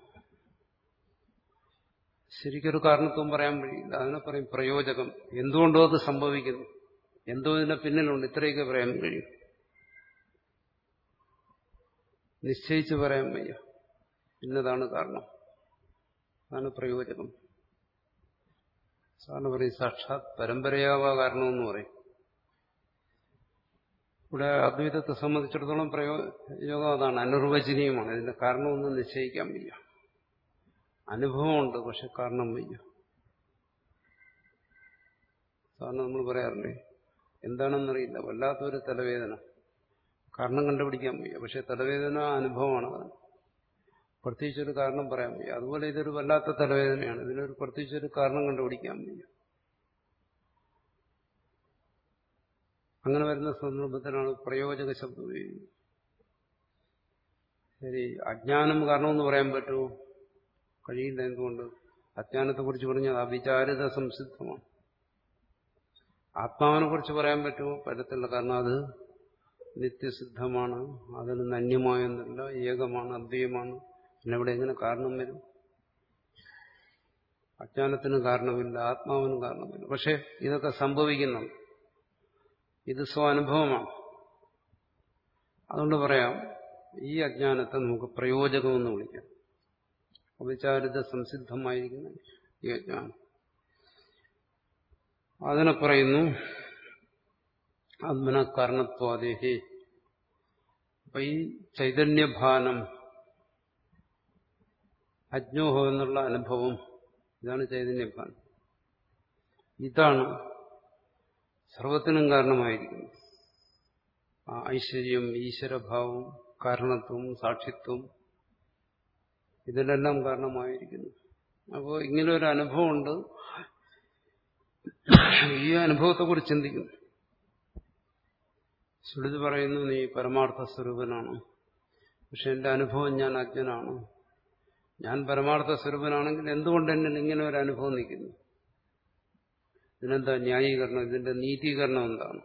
ശരിക്കൊരു കാരണത്വം പറയാൻ കഴിയില്ല. അതിനെ പറയും പ്രയോജകം. എന്തുകൊണ്ടോ അത് സംഭവിക്കുന്നു, എന്തോ ഇതിന്റെ പിന്നിലുണ്ട്, ഇത്രയൊക്കെ പറയാൻ കഴിയും. നിശ്ചയിച്ച് പറയാൻ വയ്യ ഇന്നതാണ് കാരണം. അതാണ് പ്രയോജനം. സാറിന് പറയും സാക്ഷാത് പരമ്പരയാവാ കാരണമെന്ന് പറയും. ഇവിടെ അദ്വൈതത്തെ സംബന്ധിച്ചിടത്തോളം പ്രയോജനം അതാണ്, അനിർവചനീയമാണ്. ഇതിന്റെ കാരണമൊന്നും നിശ്ചയിക്കാൻ വയ്യ. അനുഭവമുണ്ട്, പക്ഷെ കാരണം വയ്യ. സാറിന് നമ്മൾ പറയാറില്ലേ, എന്താണെന്നറിയില്ല, വല്ലാത്തൊരു തലവേദന, കാരണം കണ്ടുപിടിക്കാൻ വയ്യ. പക്ഷെ തലവേദന അനുഭവമാണ്. പ്രത്യേകിച്ചൊരു കാരണം പറയാൻ വയ്യ. അതുപോലെ ഇതൊരു വല്ലാത്ത തലവേദനയാണ്, ഇതിനൊരു പ്രത്യേകിച്ചൊരു കാരണം കണ്ടുപിടിക്കാൻ വയ്യ. അങ്ങനെ വരുന്ന സന്ദർഭത്തിലാണ് പ്രയോജക ശബ്ദം ഉപയോഗിക്കുന്നത്. ശരി, അജ്ഞാനം കാരണമെന്ന് പറയാൻ പറ്റുമോ? കഴിയില്ല. എന്തുകൊണ്ട്? അജ്ഞാനത്തെക്കുറിച്ച് പറഞ്ഞാൽ അവിചാരിത സംസിദ്ധമാണ്. ആത്മാവിനെ കുറിച്ച് പറയാൻ പറ്റുമോ? പറ്റത്തില്ല. കാരണം അത് നിത്യസിദ്ധമാണ്, അതിൽ നിന്ന് അന്യമായൊന്നുമില്ല, ഏകമാണ്, അദ്വൈതമാണ്. പിന്നെ ഇവിടെ എങ്ങനെ കാരണം വരും? അജ്ഞാനത്തിന് കാരണമില്ല, ആത്മാവിനും കാരണമില്ല. പക്ഷെ ഇതൊക്കെ സംഭവിക്കുന്നുണ്ട്. ഇത് സ്വാനുഭവമാണ്. അതുകൊണ്ട് പറയാം, ഈ അജ്ഞാനത്തെ നമുക്ക് പ്രയോജകമെന്ന് വിളിക്കാം. അവിചാരിത സംസിദ്ധമായിരിക്കുന്ന ഈ അജ്ഞാനം, അതിനെ പറയുന്നു ആത്മന കാരണത്വാദേഹി. അപ്പൊ ഈ ചൈതന്യഭാനം, അജ്ഞോഹം എന്നുള്ള അനുഭവം, ഇതാണ് ചൈതന്യഭാനം. ഇതാണ് സർവത്തിനും കാരണമായിരിക്കുന്നത്. ആ ഐശ്വര്യം, ഈശ്വരഭാവം, കാരണത്വം, സാക്ഷിത്വം, ഇതിലെല്ലാം കാരണമായിരിക്കുന്നു. അപ്പോൾ ഇങ്ങനെ ഒരു അനുഭവമുണ്ട്. ഈ അനുഭവത്തെക്കുറിച്ച് ചിന്തിക്കുന്നു. ശ്രുതി പറയുന്നു, നീ പരമാർത്ഥ സ്വരൂപനാണ്, പക്ഷെ എന്റെ അനുഭവം ഞാൻ അജ്ഞനാണ്. ഞാൻ പരമാർത്ഥ സ്വരൂപനാണെങ്കിൽ എന്തുകൊണ്ട് എന്നിൽ ഇങ്ങനെ ഒരു അനുഭവം നിൽക്കുന്നു? ഇതിനെന്താ ന്യായീകരണം? ഇതിന്റെ നീതീകരണം എന്താണ്?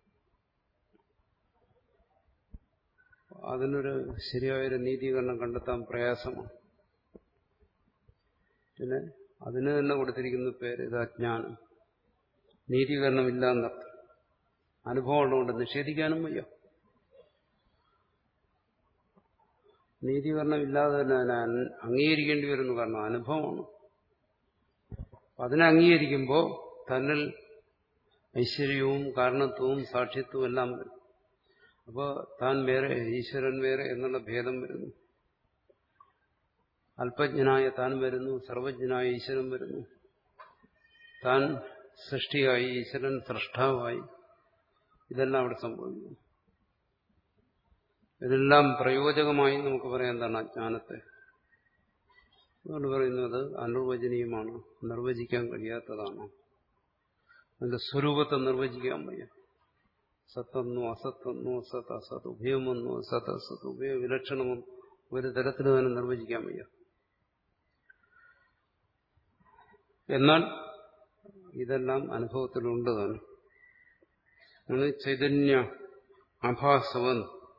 അതിനൊരു ശരിയായൊരു നീതീകരണം കണ്ടെത്താൻ പ്രയാസമാണ്. പിന്നെ അതിന് തന്നെ കൊടുത്തിരിക്കുന്ന പേര് ഇത് അജ്ഞാനം. നീതീകരണമില്ല എന്നർത്ഥം. അനുഭവം ഉള്ളതുകൊണ്ട് നിഷേധിക്കാനും വയ്യ. നീതീകരണം ഇല്ലാതെ തന്നെ അംഗീകരിക്കേണ്ടി വരുന്നു. കാരണം അനുഭവമാണ്. അതിനെ അംഗീകരിക്കുമ്പോൾ തന്നിൽ ഐശ്വര്യവും കാരണത്വവും സാക്ഷിത്വവും എല്ലാം വരും. അപ്പോൾ താൻ വേറെ, ഈശ്വരൻ വേറെ എന്നുള്ള ഭേദം വരുന്നു. അല്പജ്ഞനായ താൻ വരുന്നു, സർവജ്ഞനായ ഈശ്വരൻ വരുന്നു. താൻ സൃഷ്ടിയായി, ഈശ്വരൻ സൃഷ്ടാവായി. ഇതെല്ലാം അവിടെ സംഭവിക്കുന്നു. ഇതെല്ലാം പ്രയോജകമായി നമുക്ക് പറയാൻ എന്താണ് അജ്ഞാനത്തെ. അതുകൊണ്ട് പറയുന്നത് അനിർവചനീയമാണ്, നിർവചിക്കാൻ കഴിയാത്തതാണ്. അതിന്റെ സ്വരൂപത്തെ നിർവചിക്കാൻ വയ്യ. സത്തെന്നോ അസത്തെന്നോ, സത് അസത് ഉഭയമെന്നോ, സത് അസത് ഉഭയ വിലക്ഷണമെന്നോ ഒരു തരത്തിൽ തന്നെ നിർവചിക്കാൻ വയ്യ. എന്നാൽ ഇതെല്ലാം അനുഭവത്തിലുണ്ട് തന്നെ. ചൈതന്യ ആഭാസവൻ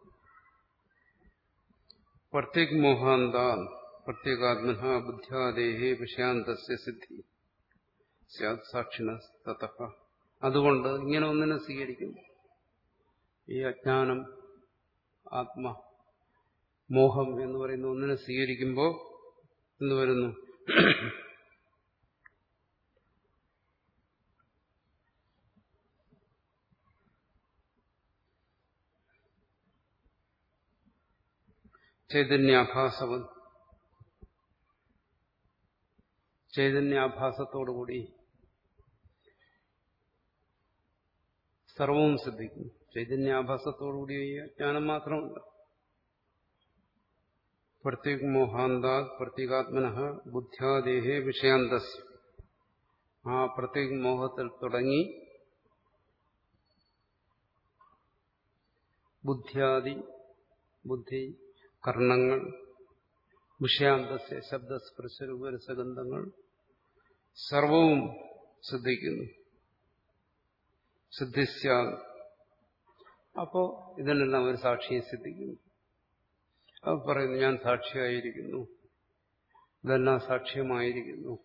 പ്രത്യേക് മോഹാന്താൻ പ്രത്യേകാത്മന ബുദ്ധ്യാദേഹേ വിഷയാന്തസ്യ സിദ്ധി സ്യാത് സാക്ഷിണ തതഃ. അതുകൊണ്ട് ഇങ്ങനെ ഒന്നിനെ സ്വീകരിക്കുന്നു. ഈ അജ്ഞാനം, ആത്മ മോഹം എന്ന് പറയുന്ന ഒന്നിനെ സ്വീകരിക്കുമ്പോൾ എന്ന് വരുന്നു, ചൈതന്യാഭാസവൻ, ചൈതന്യാഭാസത്തോടുകൂടി സർവവും സിദ്ധിക്കുന്നു. ചൈതന്യാഭാസത്തോടുകൂടി ജ്ഞാനം മാത്രമല്ല. പ്രത്യേക മോഹാന്താ പ്രത്യേകാത്മന ബുദ്ധ്യാദേഹേ വിഷയാന്തസ്. ആ പ്രത്യേക മോഹത്തിൽ തുടങ്ങി ബുദ്ധ്യാദി, ബുദ്ധി, കർണങ്ങൾ, വിഷയാന്തസ്യ ശബ്ദസ്പർശരൂപരസഗന്ധങ്ങൾ സർവവും സിദ്ധിക്കുന്നു. സിദ്ധിസ്യ, അപ്പോ ഇതിനെല്ലാം ഒരു സാക്ഷിയെ സിദ്ധിക്കുന്നു. അത് പറയുന്നു, ഞാൻ സാക്ഷിയായിരിക്കുന്നു, ഇതെല്ലാം സാക്ഷ്യമായിരിക്കുന്നു,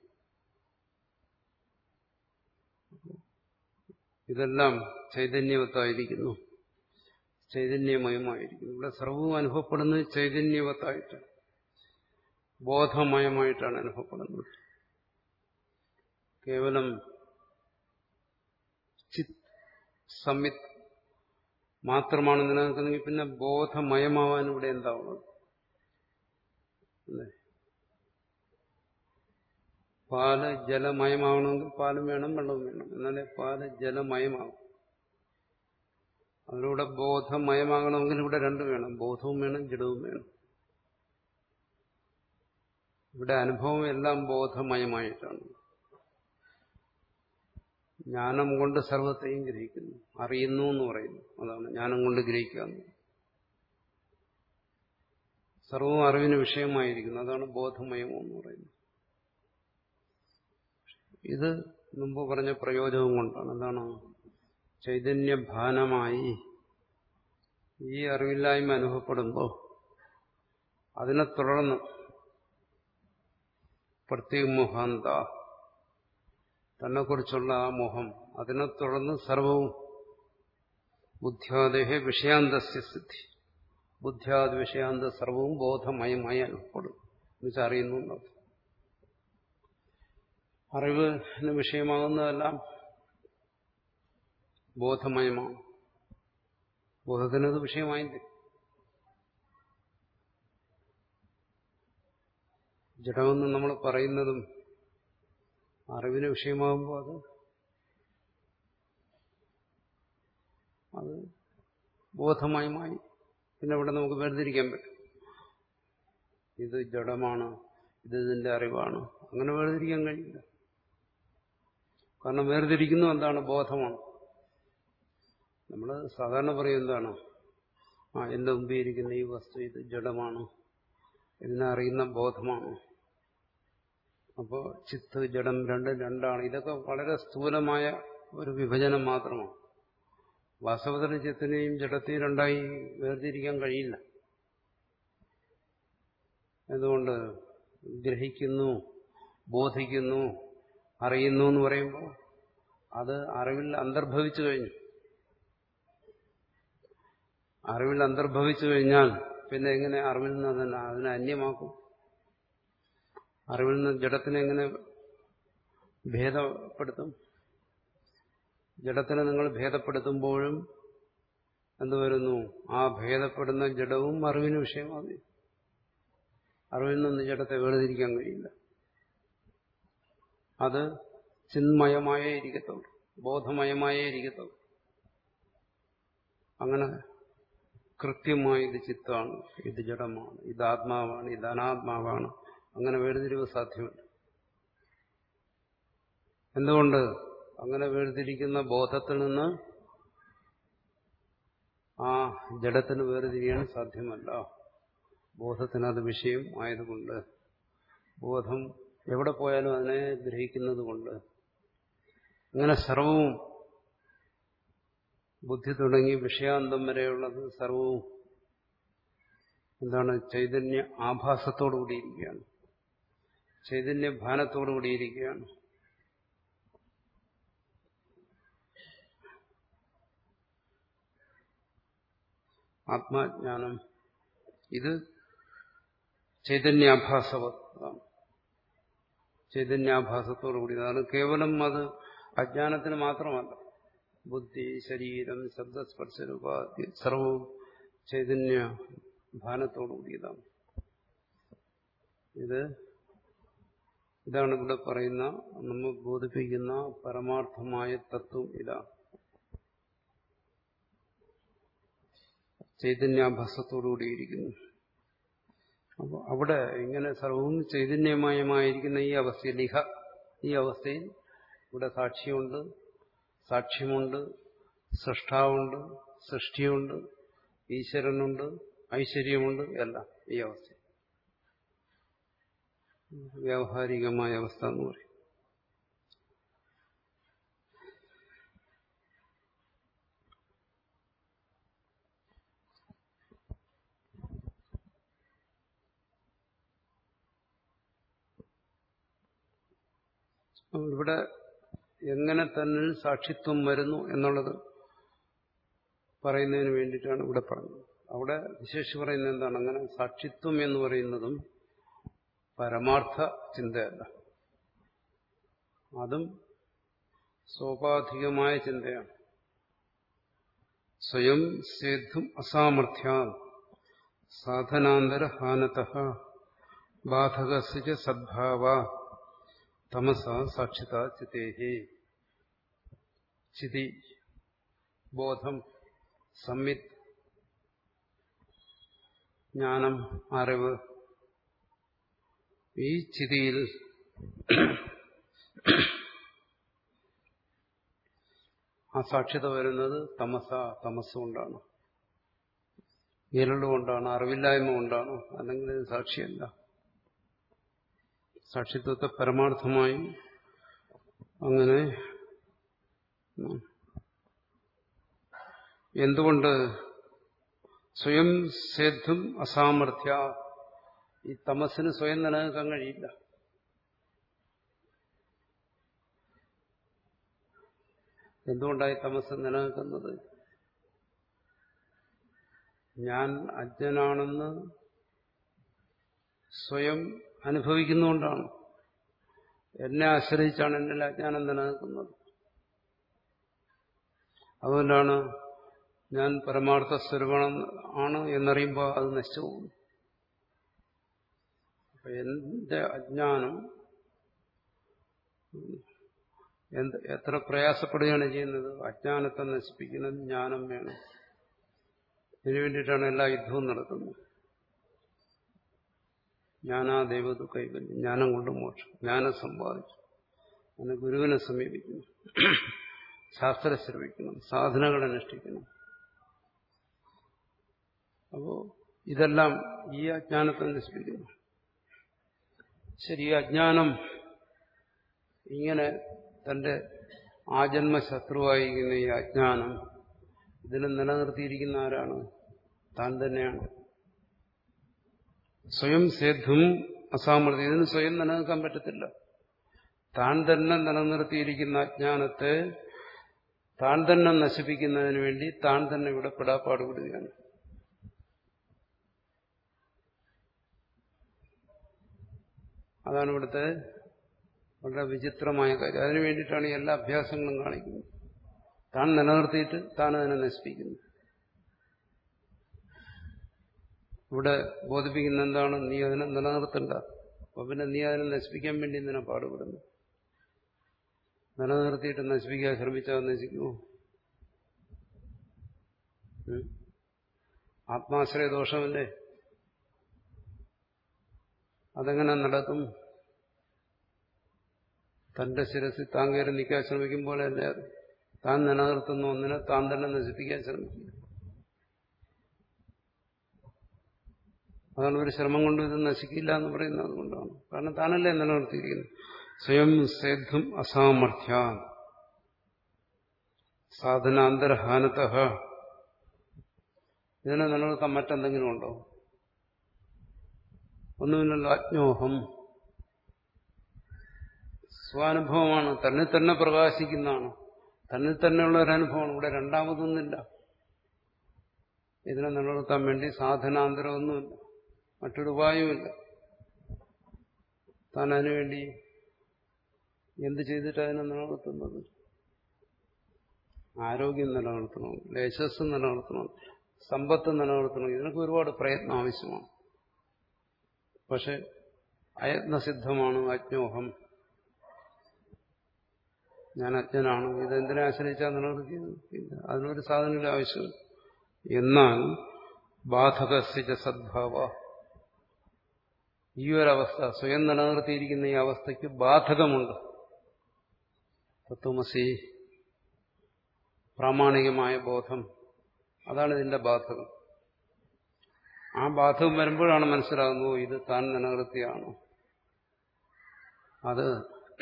ഇതെല്ലാം ചൈതന്യവത്തായിരിക്കുന്നു, ചൈതന്യമയമായിരിക്കുന്നു. ഇവിടെ സർവവും അനുഭവപ്പെടുന്നത് ചൈതന്യവത്തായിട്ടാണ്, ബോധമയമായിട്ടാണ് അനുഭവപ്പെടുന്നത്. കേവലം ചിത് സംവിത് മാത്രമാണ് നിലനിൽക്കുന്നെങ്കിൽ പിന്നെ ബോധമയമാവാൻ ഇവിടെ എന്താവുന്നത്? പാല് ജലമയമാവണമെങ്കിൽ പാലും വേണം, വെള്ളവും വേണം. എന്നാലേ പാല് ജലമയമാവും. അതിലൂടെ ബോധമയമാകണമെങ്കിൽ ഇവിടെ രണ്ടും വേണം, ബോധവും വേണം, ജഡവും വേണം. ഇവിടെ അനുഭവം എല്ലാം ബോധമയമായിട്ടാണ്. ജ്ഞാനം കൊണ്ട് സർവത്തെയും ഗ്രഹിക്കുന്നു, അറിയുന്നു എന്ന് പറയുന്നു. അതാണ് ജ്ഞാനം കൊണ്ട് ഗ്രഹിക്കാന്ന്. സർവവും അറിവിന് വിഷയമായിരിക്കുന്നു, അതാണ് ബോധമയമോ എന്ന് പറയുന്നത്. ഇത് മുമ്പ് പറഞ്ഞ പ്രയോജനം കൊണ്ടാണ്. എന്താണ്? ചൈതന്യഭാനമായി ഈ അറിവില്ലായ്മ അനുഭവപ്പെടുമ്പോൾ അതിനെ തുടർന്ന് പ്രത്യേക മോഹാന്ത, തന്നെക്കുറിച്ചുള്ള ആ മോഹം, അതിനെ തുടർന്ന് സർവവും ബുദ്ധ്യാദേഹ വിഷയാന്തസ്യ സിദ്ധി. ബുദ്ധ്യാദ് വിഷയാന്ത സർവവും ബോധമയമായി അനുഭവപ്പെടും എന്നുവെച്ചാൽ അറിയുന്നു. അറിവിന് വിഷയമാകുന്നതെല്ലാം ബോധമയമാണ്. ബോധത്തിനത് വിഷയമായില്ല. ജഡമെന്ന് നമ്മൾ പറയുന്നതും അറിവിന് വിഷയമാകുമ്പോൾ അത് അത് ബോധമയമായി. പിന്നെ ഇവിടെ നമുക്ക് വേർതിരിക്കാൻ പറ്റും. ഇത് ജഡമാണ്, ഇത് ഇതിന്റെ അറിവാണ്, അങ്ങനെ വേർതിരിക്കാൻ കഴിയില്ല. കാരണം വേർതിരിക്കുന്നു എന്താണ്? ബോധമാണ്. നമ്മൾ സാധാരണ പറയും എന്താണ്? ആ എന്റെ മുമ്പിൽ ഇരിക്കുന്ന ഈ വസ്തു ഇത് ജഡമാണ്, ഇതിനെ അറിയുന്ന ബോധമാണ്. അപ്പോൾ ചിത്ത് ജഡം രണ്ടും രണ്ടാണ്. ഇതൊക്കെ വളരെ സ്ഥൂലമായ ഒരു വിഭജനം മാത്രമാണ്. വാസ്തവത്തിൽ ചിത്തിനെയും ജഡത്തെയും രണ്ടായി വേർതിരിക്കാൻ കഴിയില്ല. എന്തുകൊണ്ട്? ഗ്രഹിക്കുന്നു, ബോധിക്കുന്നു, അറിയുന്നു എന്ന് പറയുമ്പോൾ അത് അറിവിൽ അന്തർഭവിച്ചു കഴിഞ്ഞു. അറിവിൽ അന്തർഭവിച്ചു കഴിഞ്ഞാൽ പിന്നെ എങ്ങനെ അറിവിൽ നിന്ന് തന്നെ അതിനെ അന്യമാക്കും? അറിവിൽ നിന്ന് ജഡത്തിനെ എങ്ങനെ ഭേദപ്പെടുത്തും? ജഡത്തിനെ നിങ്ങൾ ഭേദപ്പെടുത്തുമ്പോഴും എന്തുവരുന്നു? ആ ഭേദപ്പെടുന്ന ജഡവും അറിവിന് വിഷയമാകും. അറിവിൽ നിന്ന് ജഡത്തെ വേർതിരിക്കാൻ കഴിയില്ല. അത് ചിന്മയമായേ ഇരിക്കത്തുള്ളൂ, ബോധമയമായേ ഇരിക്കത്തുള്ളൂ. അങ്ങനെ കൃത്യമായി ഇത് ചിത്താണ്, ഇത് ജഡമാണ്, ഇത് ആത്മാവാണ്, ഇത് അനാത്മാവാണ്, അങ്ങനെ വേർതിരിവ് സാധ്യമല്ല. എന്തുകൊണ്ട്? അങ്ങനെ വേർതിരിക്കുന്ന ബോധത്തിൽ നിന്ന് ആ ജഡത്തിന് വേർതിരിയാൻ സാധ്യമല്ല. ബോധത്തിനത് വിഷയം ആയതുകൊണ്ട്, ബോധം എവിടെ പോയാലും അതിനെ ഗ്രഹിക്കുന്നത് കൊണ്ട്, അങ്ങനെ സർവവും ബുദ്ധി തുടങ്ങി വിഷയാന്തം വരെയുള്ളത് സർവവും എന്താണ്? ചൈതന്യ ആഭാസത്തോടു കൂടിയിരിക്കുകയാണ്, ചൈതന്യ ഭാനത്തോടു കൂടിയിരിക്കുകയാണ്. ആത്മാജ്ഞാനം ഇത് ചൈതന്യാഭാസവത്താണ്, ചൈതന്യാഭാസത്തോടു കൂടിയതാണ്. കേവലം അത് അജ്ഞാനത്തിന് മാത്രമല്ല, ബുദ്ധി, ശരീരം, ശബ്ദസ്പർശരൂപാദി സർവവും ചൈതന്യ ഭാനത്തോടു കൂടിയതാണ്. ഇത് ഇതാണ് ഇവിടെ പറയുന്ന, നമ്മൾ ബോധിപ്പിക്കുന്ന പരമാർത്ഥമായ തത്വം ഇതാണ്. ചൈതന്യാഭാസത്തോടുകൂടിയിരിക്കുന്നു. അപ്പോൾ അവിടെ ഇങ്ങനെ സർവവും ചൈതന്യമയമായിരിക്കുന്ന ഈ അവസ്ഥയിൽ, ഇഹ ഈ അവസ്ഥയിൽ ഇവിടെ സാക്ഷിയുണ്ട്, സാക്ഷ്യമുണ്ട്, സൃഷ്ടാവുണ്ട്, സൃഷ്ടിയുണ്ട്, ഈശ്വരനുണ്ട്, ഐശ്വര്യമുണ്ട്, എല്ലാം ഈ അവസ്ഥ, വ്യാവഹാരികമായ അവസ്ഥ എന്ന് പറയും. ഇവിടെ എങ്ങനെ തന്നെ സാക്ഷിത്വം വരുന്നു എന്നുള്ളത് പറയുന്നതിന് വേണ്ടിയിട്ടാണ് ഇവിടെ പറഞ്ഞത്. അവിടെ വിശേഷിച്ച് പറയുന്നത് എന്താണ്? അങ്ങനെ സാക്ഷിത്വം എന്ന് പറയുന്നതും പരമാർത്ഥ ചിന്തയല്ല, അതും സോപാധികമായ ചിന്തയാണ്. സ്വയം സേദ്ധും അസാമർഥ്യ സാധനാന്തരഹാനതഃ ബാധകസ്യ സദ്ഭാവ തമസ സാക്ഷിത ചിതേഹി. ചിതി, ബോധം, സംവിത്, ജ്ഞാനം, അറിവ്, ഈ ചിതിയിൽ ആ സാക്ഷ്യത വരുന്നത് തമസ, തമസ്സുകൊണ്ടാണ്, ഇരുളുകൊണ്ടാണ്, അറിവില്ലായ്മ കൊണ്ടാണ്. അല്ലെങ്കിൽ ഇത് സാക്ഷിയല്ല. സാക്ഷിത്വത്തെ പരമാർത്ഥമായി അങ്ങനെ എന്തുകൊണ്ട്? സ്വയം സേദ്ധും അസാമർഥ്യ, ഈ തമസ്സിന് സ്വയം നിലനിൽക്കാൻ കഴിയില്ല. എന്തുകൊണ്ടായി തമസ് നിലനിൽക്കുന്നത്? ഞാൻ അജ്ഞനാണെന്ന് സ്വയം അനുഭവിക്കുന്നതുകൊണ്ടാണ്. എന്നെ ആശ്രയിച്ചാണ് എന്നിൽ അജ്ഞാനം നിലനിൽക്കുന്നത്. അതുകൊണ്ടാണ് ഞാൻ പരമാർത്ഥ സ്വരൂപം ആണ് എന്നറിയുമ്പോൾ അത് നശിച്ചു പോകുന്നു. അപ്പൊ എന്റെ അജ്ഞാനം എന്ത് എത്ര പ്രയാസപ്പെടുകയാണ് ചെയ്യുന്നത്? അജ്ഞാനത്തെ നശിപ്പിക്കുന്നത് ജ്ഞാനം വേണം. ഇതിനു വേണ്ടിയിട്ടാണ് എല്ലാ യുദ്ധവും നടത്തുന്നത്. ജ്ഞാനാദേവതു കൈവല്യം, ജ്ഞാനം കൊണ്ട് മോക്ഷം, ജ്ഞാനം സമ്പാദിച്ചു. അങ്ങനെ ഗുരുവിനെ സമീപിക്കുന്നു, ശാസ്ത്രം ശ്രവിക്കണം, സാധനകൾ അനുഷ്ഠിക്കണം. അപ്പോ ഇതെല്ലാം ഈ അജ്ഞാനത്തെ നശിപ്പിക്കുന്നു. ശരി, ഈ അജ്ഞാനം ഇങ്ങനെ തന്റെ ആജന്മ ശത്രുവായിരിക്കുന്ന ഈ അജ്ഞാനം ഇതിനെ നിലനിർത്തിയിരിക്കുന്ന ആരാണ്? താൻ തന്നെയാണ്. സ്വയം സേദ്ധും അസാമർത്ഥ്യം, ഇതിന് സ്വയം നിലനിൽക്കാൻ പറ്റത്തില്ല. താൻ തന്നെ നിലനിർത്തിയിരിക്കുന്ന അജ്ഞാനത്തെ താൻ തന്നെ നശിപ്പിക്കുന്നതിന് വേണ്ടി താൻ തന്നെ ഇവിടെ പെടാപ്പാടുപെടുകയാണ്. അതാണ് ഇവിടുത്തെ വളരെ വിചിത്രമായ കാര്യം. അതിനു വേണ്ടിയിട്ടാണ് ഈ എല്ലാ അഭ്യാസങ്ങളും കാണിക്കുന്നത്. താൻ നിലനിർത്തിയിട്ട് താൻ അതിനെ നശിപ്പിക്കുന്നു. ഇവിടെ ബോധിപ്പിക്കുന്ന എന്താണ്? നീ അതിനെ നിലനിർത്തണ്ട. അപ്പൊ പിന്നെ നീ അതിനെ നശിപ്പിക്കാൻ വേണ്ടി എന്തിനാ പാടുപെടുന്നു? നിലനിർത്തിയിട്ട് നശിപ്പിക്കാൻ ശ്രമിച്ചാൽ നശിക്കുമോ? ആത്മാശ്രയ ദോഷമല്ലേ? അതെങ്ങനെ നടക്കും? തന്റെ ശിരസിൽ താൻ കയറി നിൽക്കാൻ ശ്രമിക്കും പോലെ അല്ലേ അത്? താൻ നിലനിർത്തുന്ന ഒന്നിനെ താൻ തന്നെ നശിപ്പിക്കാൻ ശ്രമിക്കുക. അതാണ് ഒരു ശ്രമം കൊണ്ട് ഇത് നശിക്കില്ല എന്ന് പറയുന്നത്. അതുകൊണ്ടാണ്. കാരണം താനല്ലേ നിലനിർത്തിയിരിക്കുന്നത്. സ്വയം സേദ്ധും അസാമർത്ഥ്യ സാധനാന്തരഹാനത. ഇതിനെ നിലനിർത്താൻ മറ്റെന്തെങ്കിലും ഉണ്ടോ? ഒന്നുമില്ലല്ലോ. അജ്ഞോഹം സ്വാനുഭവമാണ്, തന്നിൽ തന്നെ പ്രകാശിക്കുന്നതാണ്, തന്നിൽ തന്നെയുള്ള ഒരനുഭവമാണ്. ഇവിടെ രണ്ടാമതൊന്നുമില്ല. ഇതിനെ നിലനിർത്താൻ വേണ്ടി സാധനാന്തരമൊന്നുമില്ല, മറ്റൊരു ഉപായവുമില്ല. താൻ അതിനുവേണ്ടി എന്ത് ചെയ്തിട്ട് അതിനെ നിലനിർത്തുന്നത്? ആരോഗ്യം നിലനിർത്തണം, യശസ് നിലനിർത്തണം, സമ്പത്ത് നിലനിർത്തണം. ഇതിനൊക്കെ ഒരുപാട് പ്രയത്നം ആവശ്യമാണ്. പക്ഷെ അയത്നസിദ്ധമാണ് അജ്ഞോഹം. ഞാൻ അജ്ഞനാണ്. ഇതെന്തിനെ ആശ്രയിച്ചാൽ നിലനിർത്തിയത്? അതിനൊരു സാധനയുടെ ആവശ്യമില്ല. എന്നാൽ ബാധകസ്യ സദ്ഭാവ, ഈ ഒരവസ്ഥ സ്വയം നിലനിർത്തിയിരിക്കുന്ന ഈ അവസ്ഥയ്ക്ക് ബാധകമുണ്ട്. തത്വമസി, പ്രാമാണികമായ ബോധം, അതാണ് ഇതിന്റെ ബാധകം. ആ ബാധകം വരുമ്പോഴാണ് മനസ്സിലാകുന്നത് ഇത് താൻ നിലനിർത്തിയാണ്. അത്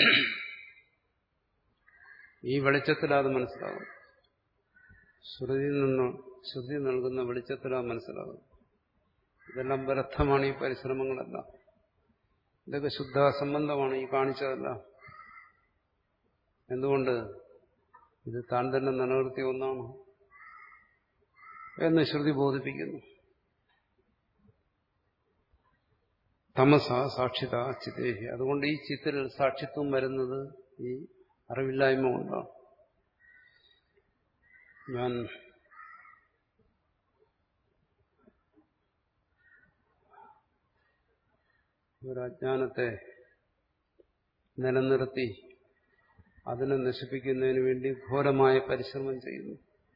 ഈ വെളിച്ചത്തിലത് മനസ്സിലാകും. ശ്രുതിയിൽ നിന്ന് ശ്രുതി നൽകുന്ന വെളിച്ചത്തിലത് മനസ്സിലാകും. ഇതെല്ലാം വ്യർത്ഥമാണ് ഈ പരിശ്രമങ്ങളെല്ലാം. ഇതൊക്കെ ശുദ്ധാസംബന്ധമാണ് ഈ കാണിച്ചതെല്ലാം. എന്തുകൊണ്ട്? ഇത് താൻ തന്നെ നിലനിർത്തിയ ഒന്നാണ് എന്ന് ശ്രുതി ബോധിപ്പിക്കുന്നു. തമസ സാക്ഷിത ചിതേഹി. അതുകൊണ്ട് ഈ ചിത്തിൽ സാക്ഷിത്വം വരുന്നത് ഈ അറിവില്ലായ്മ കൊണ്ടാണ്. ഞാൻ ഒരു അജ്ഞാനത്തെ നിലനിർത്തി അതിനെ നശിപ്പിക്കുന്നതിന് വേണ്ടി ഘോരമായ പരിശ്രമം ചെയ്യുന്നു.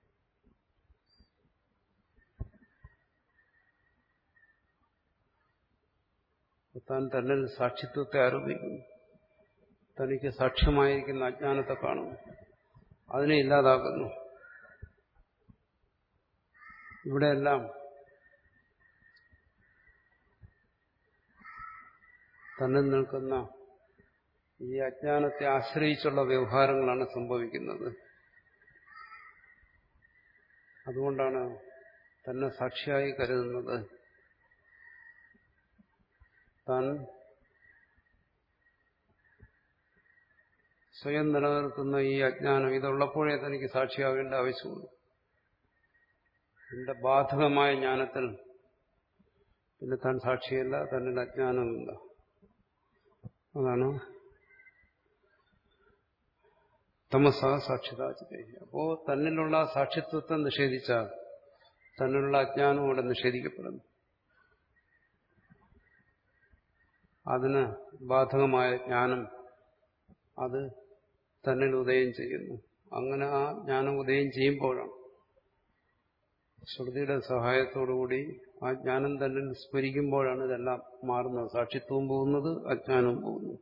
താൻ തന്നിൽ സാക്ഷിത്വത്തെ ആരോപിക്കുന്നു. തനിക്ക് സാക്ഷ്യമായിരിക്കുന്ന അജ്ഞാനത്തെ കാണുന്നു, അതിനെ ഇല്ലാതാക്കുന്നു. ഇവിടെയെല്ലാം തന്നിൽ നിൽക്കുന്ന ഈ അജ്ഞാനത്തെ ആശ്രയിച്ചുള്ള വ്യവഹാരങ്ങളാണ് സംഭവിക്കുന്നത്. അതുകൊണ്ടാണ് തന്നെ സാക്ഷിയായി കരുതുന്നത്. താൻ സ്വയം നിലനിർത്തുന്ന ഈ അജ്ഞാനം ഇതുള്ളപ്പോഴേ തനിക്ക് സാക്ഷിയാവേണ്ട ആവശ്യമുള്ളൂ. എന്റെ ബാധകമായ ജ്ഞാനത്തിൽ പിന്നെ താൻ സാക്ഷിയല്ല, തന്നിൽ അജ്ഞാനമില്ല. അതാണ് തമസ സാക്ഷിതാചിതേ. അപ്പോ തന്നിലുള്ള സാക്ഷിത്വത്തെ നിഷേധിച്ചാൽ തന്നിലുള്ള അജ്ഞാനം അവിടെ നിഷേധിക്കപ്പെടുന്നു. അതിന് ബാധകമായ ജ്ഞാനം അത് തന്നിൽ ഉദയം ചെയ്യുന്നു. അങ്ങനെ ആ ജ്ഞാനം ഉദയം ചെയ്യുമ്പോഴാണ് ശ്രുതിയുടെ സഹായത്തോടുകൂടി ആ ജ്ഞാനം തന്നിൽ സ്മരിക്കുമ്പോഴാണ് ഇതെല്ലാം മാറുന്നത്. സാക്ഷിത്വവും പോകുന്നത്, അജ്ഞാനവും പോകുന്നു.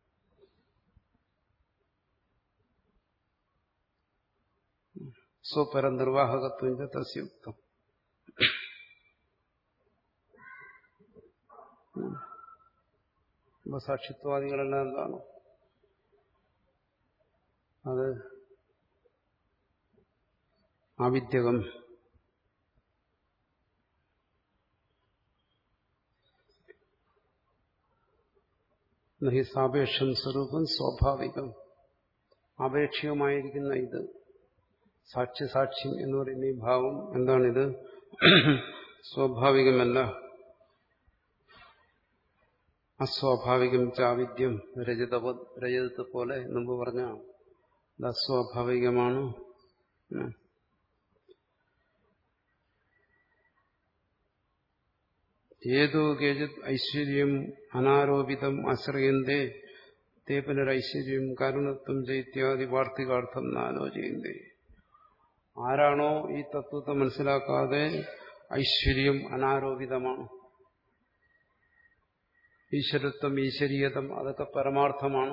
സ്വപരനിർവാഹകത്വം തസ്യുക്തം. സാക്ഷിത്വാദികളെല്ലാം എന്താണ്? അത് അവിദ്യകം, നഹി സാപേക്ഷം സ്വരൂപം സ്വാഭാവികം. അപേക്ഷികമായിരിക്കുന്ന ഇത് സാക്ഷി സാക്ഷ്യം എന്ന് പറയുന്ന ഈ ഭാവം എന്താണിത്? സ്വാഭാവികമല്ല. അസ്വാഭാവികം ചാവിദ്യം രജത രജതത്തെ പോലെ മുമ്പ് പറഞ്ഞ ഇത് അസ്വാഭാവികമാണ്. ഏതോ കേചിത് ഐശ്വര്യം അനാരോപിതം ആശ്രയന്തേ തേ പുനരൈശ്വര്യം കാരണത്വം ചൈത്യാദി വാർത്തികാർത്ഥം നാലോചയന്തേ. ആരാണോ ഈ തത്വത്തെ മനസ്സിലാക്കാതെ ഐശ്വര്യം അനാരോപിതമാണ്, ഈശ്വരത്വം ഈശ്വരീയതം അതൊക്കെ പരമാർത്ഥമാണ്,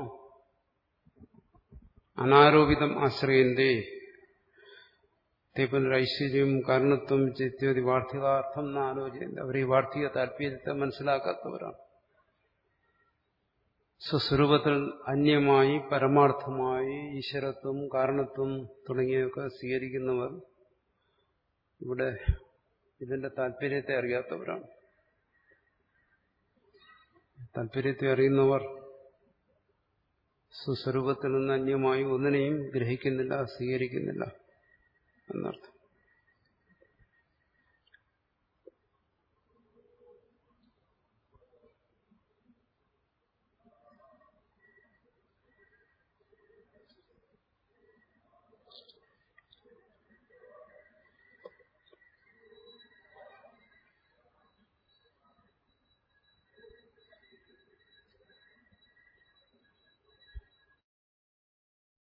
അനാരോപിതം ആശ്രയന്തേ തേ പുനരൈശ്വര്യം കാരണത്വം ചൈത്യാദി വാർത്തികാർത്ഥം നാലോചയന്തേ. അവർ ഈ വാർത്തിക താല്പര്യത്തെ മനസ്സിലാക്കാത്തവരാണ്. സ്വസ്വരൂപത്തിൽ അന്യമായി പരമാർത്ഥമായി ഈശ്വരത്വം കാരണത്വം തുടങ്ങിയൊക്കെ സ്വീകരിക്കുന്നവർ ഇവിടെ ഇതിന്റെ താല്പര്യത്തെ അറിയാത്തവരാണ്. താല്പര്യത്തെ അറിയുന്നവർ സ്വസ്വരൂപത്തിൽ നിന്ന് അന്യമായി ഒന്നിനെയും ഗ്രഹിക്കുന്നില്ല, സ്വീകരിക്കുന്നില്ല എന്നർത്ഥം.